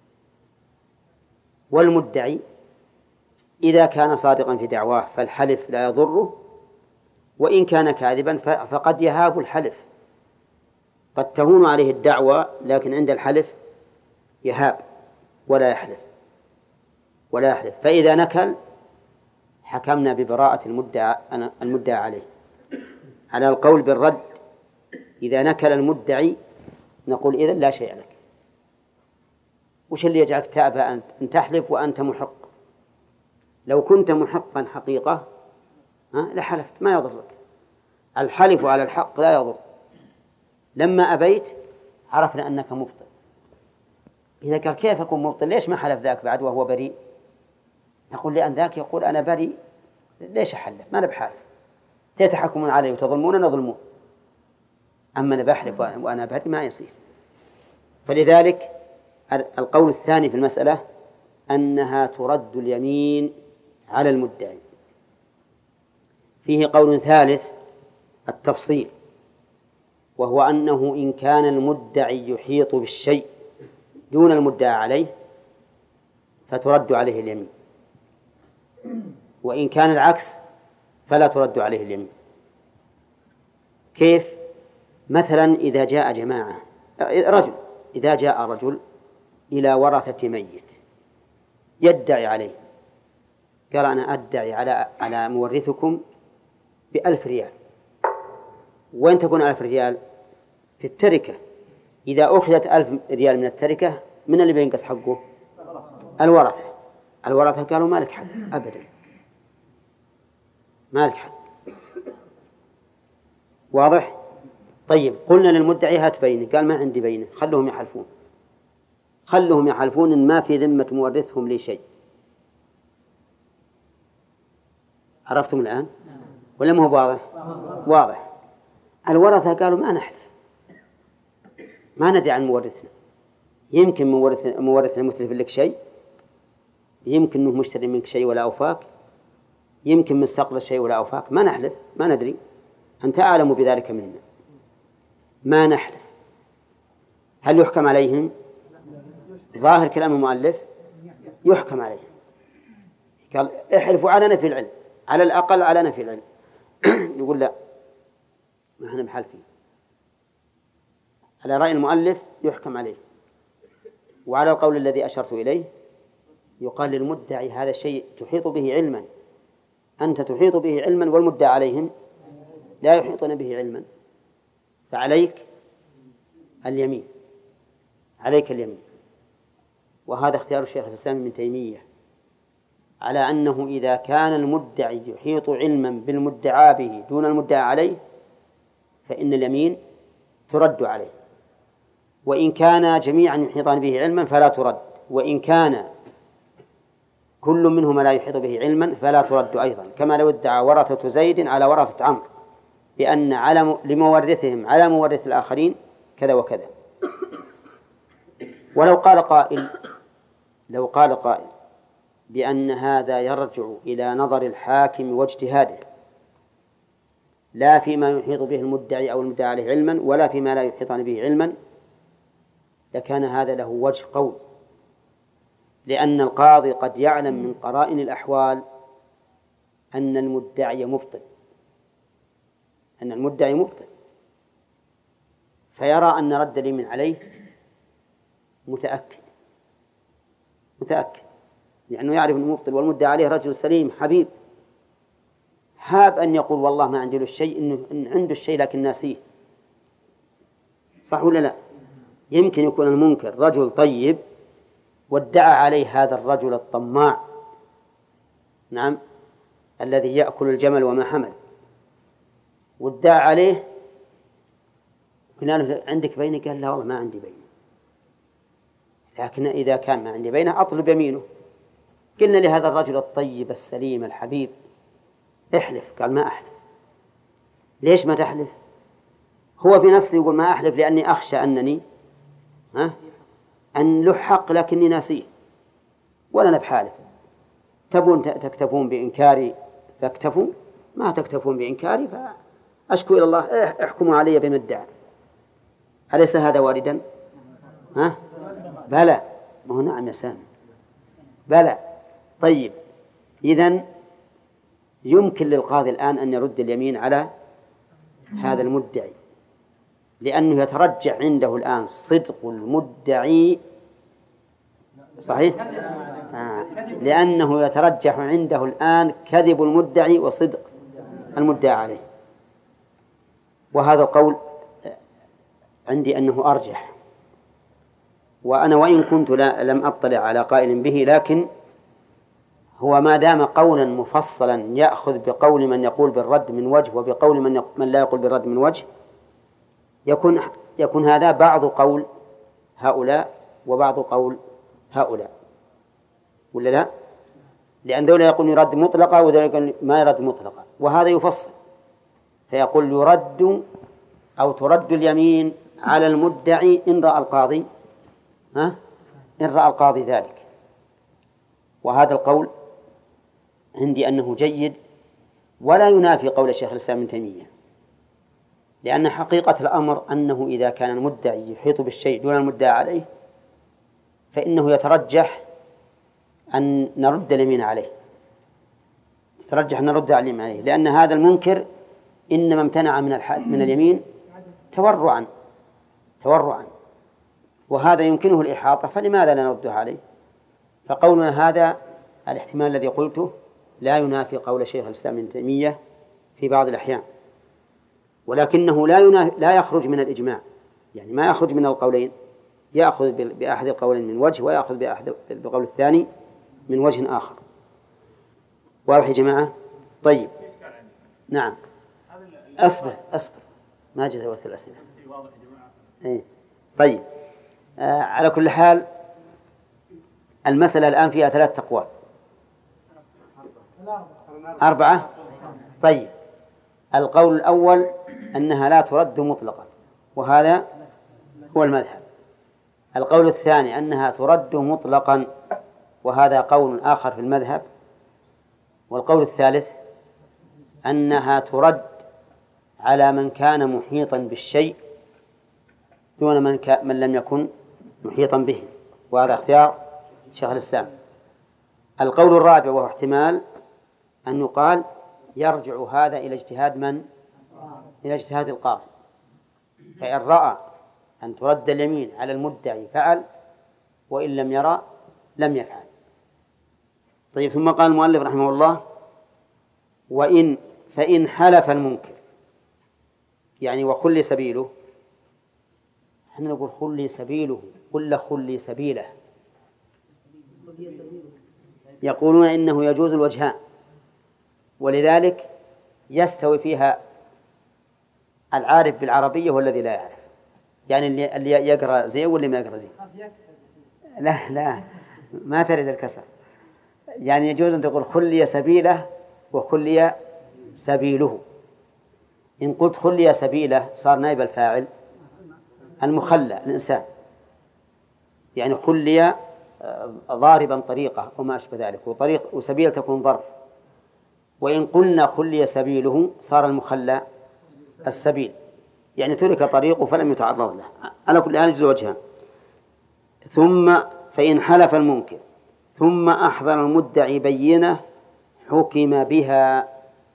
والمدعي إذا كان صادقا في دعواه فالحلف لا يضره، وإن كان كاذبا فقد يهاب الحلف، قد تهون عليه الدعوة لكن عند الحلف يهاب ولا يحلف ولا يحلف. فإذا نكل حكمنا ببراءة المدعى المدعى عليه. على القول بالرد إذا نكل المدعي نقول إذن لا شيء لك. وش اللي يجعلك تأبى أن تحلف وأنت محق؟ لو كنت محقا حقيقة لحلفت، ما يضرك. الحلف على الحق لا يضر. لما أبيت عرفنا أنك مبطل. إذا قال كيف أكون مبطل؟ ليش ما حلف ذاك بعد وهو بريء؟ نقول لأن ذاك يقول أنا بريء، ليش أحلف؟ ما أنا بحالف، تتحكمون علي وتظلمون نظلمون، أما أنا بحلف وأنا بريء ما يصير. فلذلك القول الثاني في المسألة أنها ترد اليمين على المدعي. فيه قول ثالث التفصيل، وهو أنه إن كان المدعي يحيط بالشيء دون المدعى عليه فترد عليه اليمين، وإن كان العكس فلا ترد عليه اليمين. كيف؟ مثلا إذا جاء جماعة رجل إذا جاء رجل إلى ورثة ميت يدعي عليه، قال أنا أدعي على على مورثكم بألف ريال. وين تكون ألف ريال؟ في التركة. إذا أخذت ألف ريال من التركة من اللي بينقص حقه؟ الورثة. الورثة قالوا مالك حق أبدا، مالك حق. واضح؟ طيب قلنا للمدعي هات بينه، قال ما عندي بينه، خلهم يحلفون، خلهم يحلفون إن ما في ذمة مورثهم لي شيء. عرفتم الآن ولا ما هو واضح؟ واضح. الورثة قالوا ما نحلف، ما ندري عن مورثنا، يمكن مورثنا متلف لك شيء، يمكن أنه مشتري منك شيء ولا أوفاك، يمكن مستقبل شيء ولا أوفاك، ما نحلف، ما ندري، أنت أعلم بذلك منا، ما نحلف. هل يحكم عليهم؟ ظاهر كلام المؤلف يحكم عليه. قال احلفوا على نفي العلم، على الأقل على نفي العلم. يقول لا، ما احنا بحلفين. على رأي المؤلف يحكم عليه، وعلى القول الذي أشرت إليه يقال للمدعي هذا الشيء تحيط به علما، أنت تحيط به علما والمدعى عليهم لا يحيطون به علما، فعليك اليمين، عليك اليمين. وهذا اختيار الشيخ الإسلام ابن تيمية على أنه إذا كان المدعي يحيط علما بالمدعى به دون المدعى عليه فإن اليمين ترد عليه، وإن كان جميعا يحيطان به علما فلا ترد، وإن كان كل منهما لا يحيط به علما فلا ترد أيضا، كما لو ادعى ورثة زيد على ورثة عمرو بأن على لمورثهم على مورث الآخرين كذا وكذا. ولو قال قائل لو قال قائل بأن هذا يرجع إلى نظر الحاكم واجتهاده لا فيما يحيط به المدعي أو المدعى عليه علما ولا فيما لا يحيطان به علما، لكان هذا له وجه قول، لأن القاضي قد يعلم من قرائن الأحوال أن المدعي مبطل أن المدعي مبطل فيرى أن رد اليمين عليه متأكد متأكد لأنه يعرف أنه مبطل، والمدعى عليه رجل سليم حبيب، هاب أن يقول والله ما عنده الشيء، إنه إن عنده الشيء لكن ناسيه. صح ولا لا؟ يمكن يكون المنكر رجل طيب وادعى عليه هذا الرجل الطماع، نعم، الذي يأكل الجمل وما حمل، وادعى عليه، قلنا له عندك بينة؟ قال لا والله ما عندي بينة، لكن إذا كان ما عندي بينة أطلب يمينه. قلنا لهذا الرجل الطيب السليم الحبيب احلف، قال ما أحلف. ليش ما تحلف؟ هو في نفسه يقول ما أحلف لأني أخشى أنني ها أن له حق لكني ناسيه ولا أنا بحالف. تبون تكتفون بإنكاري فاكتفوا، ما تكتفون بإنكاري فأشكو إلى الله، احكموا علي بما ادعى. أليس هذا واردا؟ ها؟ بلى. ما هو نعم يا سامي، بلى. طيب، إذن يمكن للقاضي الآن أن يرد اليمين على هذا المدعي، لأنه يترجح عنده الآن صدق المدعي. صحيح؟ آه. لأنه يترجح عنده الآن كذب المدعي وصدق المدعى عليه، وهذا القول عندي أنه أرجح. وأنا وإن كنت لا لم أطلع على قائل به، لكن هو ما دام قولا مفصلا يأخذ بقول من يقول بالرد من وجه وبقول من, من لا يقول بالرد من وجه، يكون يكون هذا بعض قول هؤلاء وبعض قول هؤلاء، ولا لا؟ لأن ذولا يقول يرد مطلقة وذولا يقول ما يرد مطلقة، وهذا يفصل فيقول يرد أو ترد اليمين على المدعي إن رأى القاضي ها إن رأى القاضي ذلك. وهذا القول عندي أنه جيد ولا ينافي قول الشيخ الإسلام ابن تيمية، لأن حقيقة الأمر أنه إذا كان المدعي يحيط بالشيء دون المدعى عليه فإنه يترجح أن نرد اليمين عليه، يترجح أن نرد اليمين عليه، لأن هذا المنكر إنما امتنع من من اليمين تورعا تورعا وهذا يمكنه الإحاطة، فلماذا لا نرده عليه؟ فقولنا هذا الاحتمال الذي قلته لا ينافي قول شيخ الإسلام ابن تيمية في بعض الأحيان، ولكنه لا ينافي لا يخرج من الإجماع، يعني ما يخرج من القولين، يأخذ بأحد القولين من وجه ويأخذ بأحد القول الثاني من وجه آخر. واضح يا جماعة؟ طيب، نعم، أصبر أصبر ما جاء وقت الأسئلة. إيه. طيب، آه على كل حال المسألة الآن فيها ثلاث أقوال. أربعة. طيب، القول الأول أنها لا ترد مطلقا، وهذا هو المذهب. القول الثاني أنها ترد مطلقا، وهذا قول آخر في المذهب. والقول الثالث أنها ترد على من كان محيطا بالشيء دون من, من لم يكن محيطا به. وهذا اختيار شيخ الإسلام. القول الرابع وهو احتمال أن يقال يرجع هذا إلى اجتهاد من؟ إلى اجتهاد القاضي، فإن رأى أن ترد اليمين على المدعي فعل، وإن لم يرى لم يفعل. طيب، ثم قال المؤلف رحمه الله: وإن فإن حلف المنكر، يعني وخلي سبيله. احنا نقول خلي سبيله ولا خلي سبيله؟ يقولون إنه يجوز الوجهان، ولذلك يستوي فيها العارف بالعربية والذي لا يعرف، يعني اللي, اللي يقرأ زين واللي ما يقرأ زين. لا لا ما ترد الكسر، يعني يجوز أن تقول خلي سبيله وخلي سبيله. إن قلت خلي سبيله صار نائب الفاعل المخلى الإنسان، يعني خلي ضاربا طريقة وما أشبه ذلك، وطريق وسبيل تكون ظرف. وإن قلنا خلي سبيله صار المخلى السبيل، يعني ترك طريقه فلم يتعرض له. على كل حال يجوز وجهان. ثم فإن حلف المنكر ثم أحضر المدعي بينة حكم بها.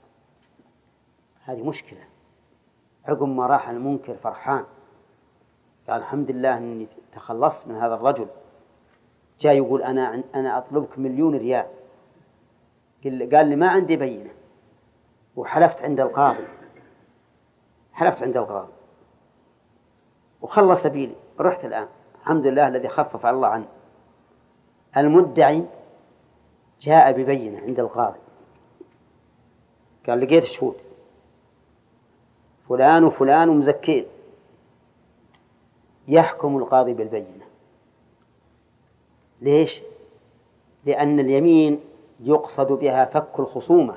هذه مشكلة. عقب ما راح المنكر فرحان قال الحمد لله أني تخلصت من هذا الرجل، جاء يقول أنا أنا أطلبك مليون ريال، قال لي ما عندي بينة وحلفت عند القاضي، حلفت عند القاضي وخلص سبيلي، رحت الآن الحمد لله الذي خفف الله عنه. المدعي جاء ببينة عند القاضي، قال لقيت شهود فلان وفلان ومزكين، يحكم القاضي بالبينة. ليش؟ لأن اليمين يقصد بها فك الخصومة،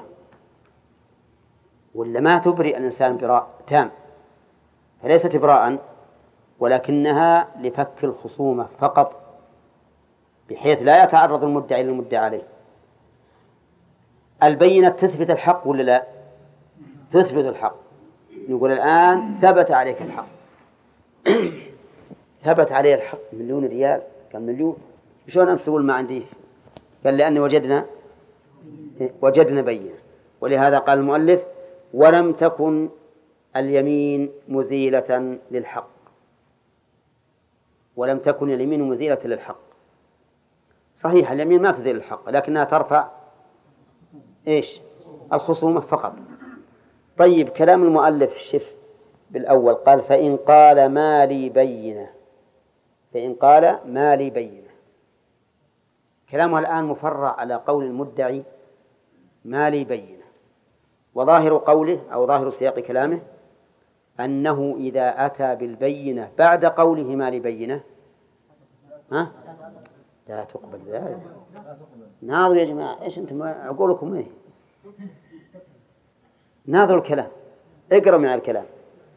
ولا ما تبرئ الإنسان براء تام، فليست براءً ولكنها لفك الخصومة فقط، بحيث لا يتعرض المدعي للمدعى عليه. البينة تثبت الحق ولا لا؟ تثبت الحق. نقول الآن ثبت عليك الحق ثبت عليه الحق مليون ريال. قال مليون شلون أمسول ما عندي؟ قال لأني وجدنا وجدنا بينة. ولهذا قال المؤلف: ولم تكن اليمين مزيلة للحق. ولم تكن اليمين مزيلة للحق. صحيح اليمين ما تزيل الحق، لكنها ترفع إيش؟ الخصومة فقط. طيب، كلام المؤلف شف بالأول قال: فإن قال ما لي بينة، فإن قال ما لي بينة، كلامه الآن مفرع على قول المدعي ما لي بينة. وظاهر قوله أو ظاهر سياق كلامه أنه إذا أتى بالبينة بعد قوله ما لي بينة ها؟ لا تقبل ذلك. ناظروا يا جماعة، إيش أنتم عقولكم إيه؟ ناظروا الكلام، اقرأ من الكلام.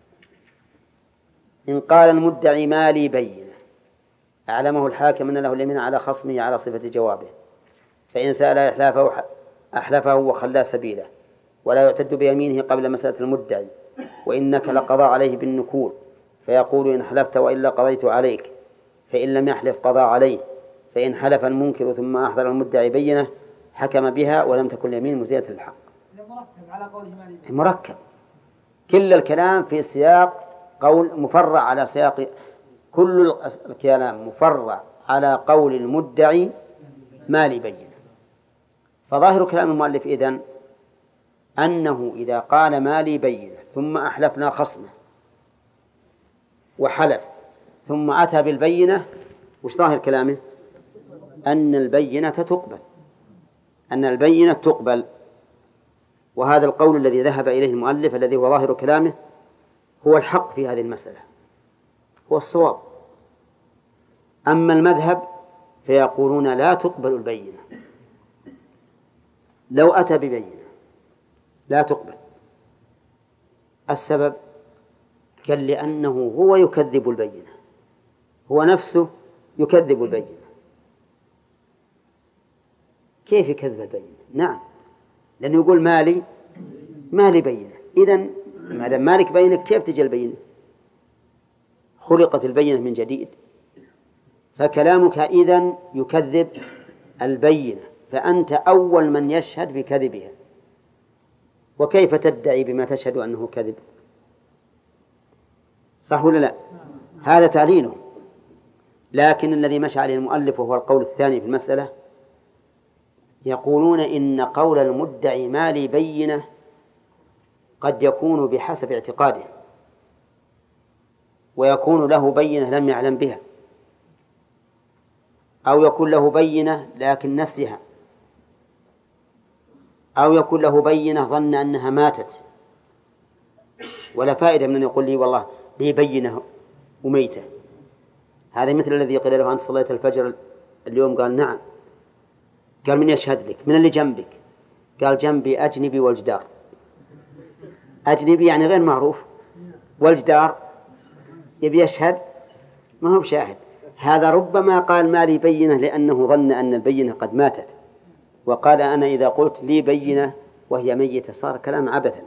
إن قال المدعي ما لي بينة أعلمه الحاكم أن له اليمين على خصمه على صفة جوابه، فإن سأل أحلافه أحلفه وخلى سبيله، ولا يعتد بيمينه قبل مسألة المدعي، وإنك لقضى عليه بالنكول، فيقول إن حلفت وإلا قضيت عليك، فإن لم يحلف قضى عليه، فإن حلف المنكر ثم أحضر المدعي بينة حكم بها ولم تكن اليمين مزيلة للحق. مركب، كل الكلام في سياق قول مفرع على سياق، كل الكلام مفرع على قول المدعي ما لي بينة. فظاهر كلام المؤلف إذن أنه إذا قال ما لي بينة ثم أحلفنا خصمه وحلف ثم أتى بالبينة، وش ظاهر كلامه؟ أن البينة تقبل، أن البينة تقبل. وهذا القول الذي ذهب إليه المؤلف الذي هو ظاهر كلامه هو الحق في هذه المسألة، هو الصواب. أما المذهب فيقولون لا تقبل البينة، لو أتى ببينة لا تقبل. السبب قال لأنه هو يكذب البينة، هو نفسه يكذب البينة. كيف يكذب البينة؟ نعم، لأنه يقول مالي مالي بينة. إذن ما دام مالك بينة كيف تجي البينة؟ خلقت البينة من جديد، فكلامك إذن يكذب البينة، فأنت أول من يشهد بكذبها، وكيف تدعي بما تشهد أنه كذب؟ صح ولا لا؟ هذا تعليله. لكن الذي مشى عليه المؤلف وهو القول الثاني في المسألة، يقولون إن قول المدعي ما لي بينة قد يكون بحسب اعتقاده، ويكون له بينة لم يعلم بها، أو يكون له بينة لكن نسيها، أو يكون له بينة ظن أنها ماتت. ولا فائدة من أن يقول لي والله لي بينة وميتة. هذا مثل الذي قيل له أنت صليت الفجر اليوم؟ قال نعم. قال من يشهد لك؟ من اللي جنبك؟ قال جنبي أجنبي والجدار. أجنبي يعني غير معروف، والجدار يبي يشهد ما هو بشاهد. هذا ربما قال ما لي بينة لأنه ظن أن البينة قد ماتت، وقال أنا إذا قلت لي بينة وهي ميتة صار كلام عبثا.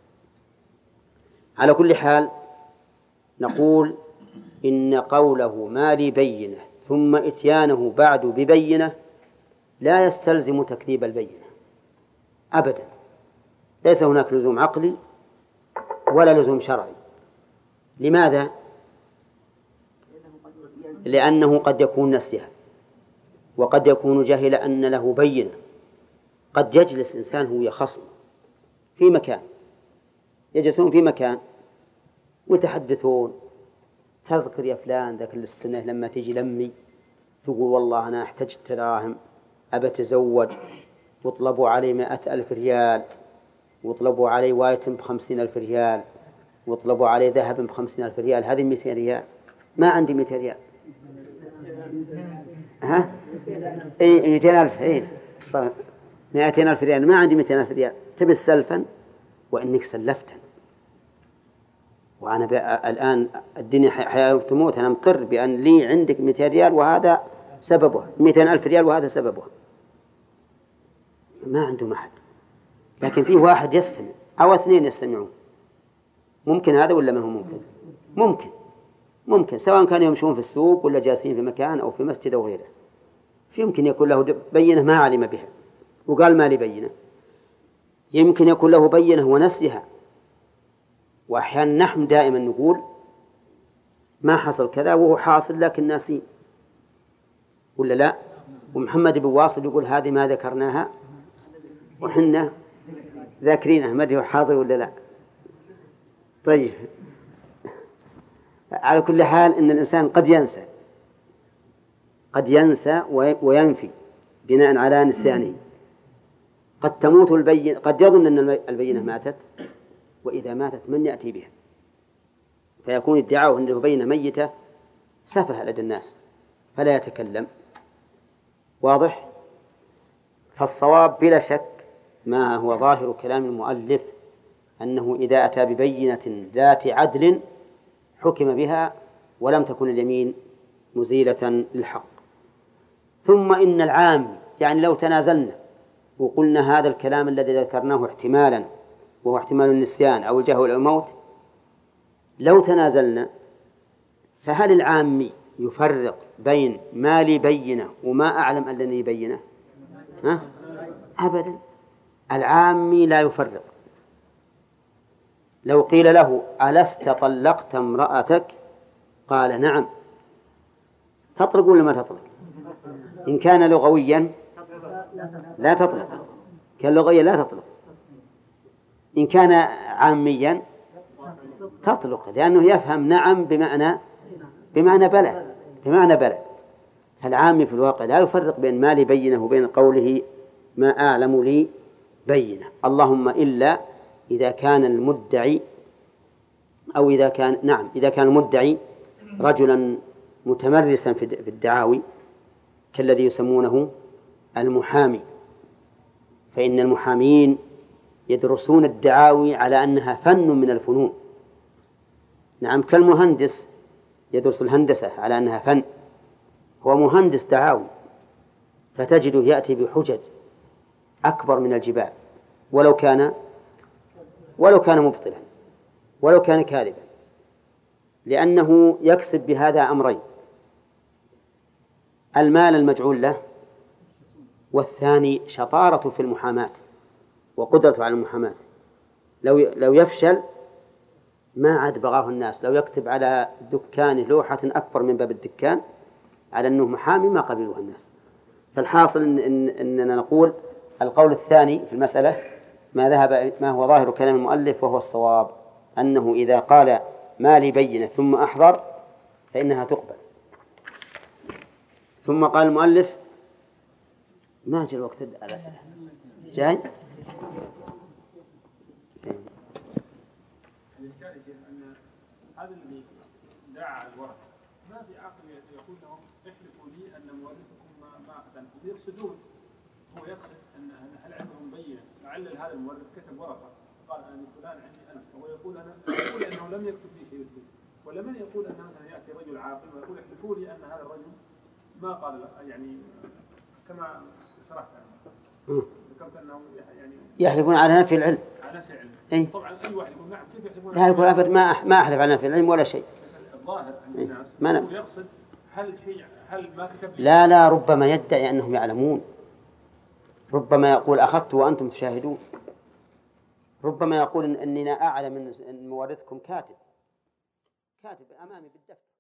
على كل حال نقول إن قوله ما لي بينة ثم إتيانه بعد ببينة لا يستلزم تكذيب البينة أبدا. ليس هناك لزوم عقلي ولا لزوم شرعي. لماذا؟ لأنه قد يكون نسيها، وقد يكون جاهل أن له بينة. قد يجلس إنسان هو يخصم في مكان، يجلسون في مكان ويتحدثون، تذكر يا فلان ذاك السنة لما تيجي لمي تقول والله أنا احتجت دراهم أبى أتزوج، وطلبوا علي مائة ألف ريال، وطلبوا علي وايتم بخمسين ألف ريال، وطلبوا علي ذهب بخمسين ألف ريال. هذه مئتين ريال، ما عندي مئتين ريال. ها؟ إيه مئتين ألف. إيه مئتين ألف ريال، ما عندي مئتين ألف ريال. تبي سلفا وإنك سلفتا، وأنا الآن الدنيا حياة وتموت، أنا مقر بأن لي عندك مئتين ريال وهذا سببه، مئتين ألف ريال وهذا سببه. ما عنده أحد، لكن فيه واحد يستمع أو اثنين يستمعون. ممكن هذا ولا ما هو ممكن؟ ممكن ممكن سواء كانوا يمشون في السوق ولا جالسين في مكان أو في مسجد أو غيره. يمكن يكون له بينة ما علم بها وقال ما لي بينة، يمكن يكون له بينة ونسيها. وأحيانا نحن دائما نقول ما حصل كذا وهو حاصل لكن ناسين، ولا لا؟ ومحمد بن واصل يقول هذه ما ذكرناها وحنا ذاكرينها، ما هو حاضر ولا لا؟ طيب، على كل حال إن الإنسان قد ينسى قد ينسى وينفي بناء على نسيانه. قد تموت البينة، قد يظن أن البينة ماتت، وإذا ماتت من يأتي بها؟ فيكون ادعاؤه أن البينة ميتة سفه لدى الناس فلا يتكلم. واضح؟ فالصواب بلا شك ما هو ظاهر كلام المؤلف، أنه إذا أتى ببينة ذات عدل حكم بها ولم تكن اليمين مزيلة للحق. ثم إن العام، يعني لو تنازلنا وقلنا هذا الكلام الذي ذكرناه احتمالا وهو احتمال النسيان أو الجهل أو الموت، لو تنازلنا فهل العامي يفرق بين ما لي بينة وما أعلم أنني بينة؟ ها؟ أبدا، العامي لا يفرق. لو قيل له ألست طلقت امرأتك؟ قال نعم، تطلق ولا ما تطلق؟ إن كان لغويا لا تطلق، كان لغويا لا تطلق. إن كان عاميا تطلق، لأنه يفهم نعم بمعنى بمعنى بلى بمعنى بلى. فالعامي في الواقع لا يفرق بين ما لي بينه وبين قوله ما أعلم لي بينه، اللهم إلا إذا كان المدعي أو إذا كان نعم إذا كان المدعي رجلا متمرسا في الدعاوي كالذي يسمونه المحامي، فإن المحامين يدرسون الدعاوي على أنها فن من الفنون. نعم، كالمهندس يدرس الهندسة على أنها فن، هو مهندس دعاوي، فتجده يأتي بحجج أكبر من الجبال ولو كان ولو كان مبطلا ولو كان كاذبا، لأنه يكسب بهذا أمرين: المال المجعول له، والثاني شطارة في المحاماة وقدرته على المحاماة. لو لو يفشل ما عاد بغاه الناس، لو يكتب على دكانه لوحة أكبر من باب الدكان على أنه محامي ما قبلوها الناس. فالحاصل إن إن إننا نقول القول الثاني في المسألة ما ذهب ما هو ظاهر كلام المؤلف وهو الصواب، أنه إذا قال ما لي بينة ثم أحضر فإنها تقبل. ثم قال المؤلف ما جاء الوقت الأسئلة جاي. أن هذا اللي دعا الورثة ما في عقل يقول لهم احلفوا لي أن مورثكم ما ما أخذ، يقصدون هو يقصد أن هل عندهم بينة، لعل هذا المورث كتب ورقة قال أن فلان عندي أنا، هو يقول أنا يقول أنه لم يكتب لي شيء يثبت، ولا من يقول أن مثلا يأتي رجل عاقل ويقول احلفوا لي أن هذا الرجل ما قال يعني كما شرحت عنه ذكرت أنه يعني يحلفون على نفي العلم. على نفي العلم. إيه؟ طبعا أي واحد يقول نعم كيف يحلفون؟ لا يقول أبد ما ما أحلف على نفي العلم ولا شيء. الظاهر عند الناس ما هو يقصد هل شيء هل ما كتب لي؟ لا لا ربما يدعي أنهم يعلمون، ربما يقول أخذت وأنتم تشاهدون، ربما يقول إن أننا أعلم من مورثكم كاتب كاتب أمامي بالدفتر.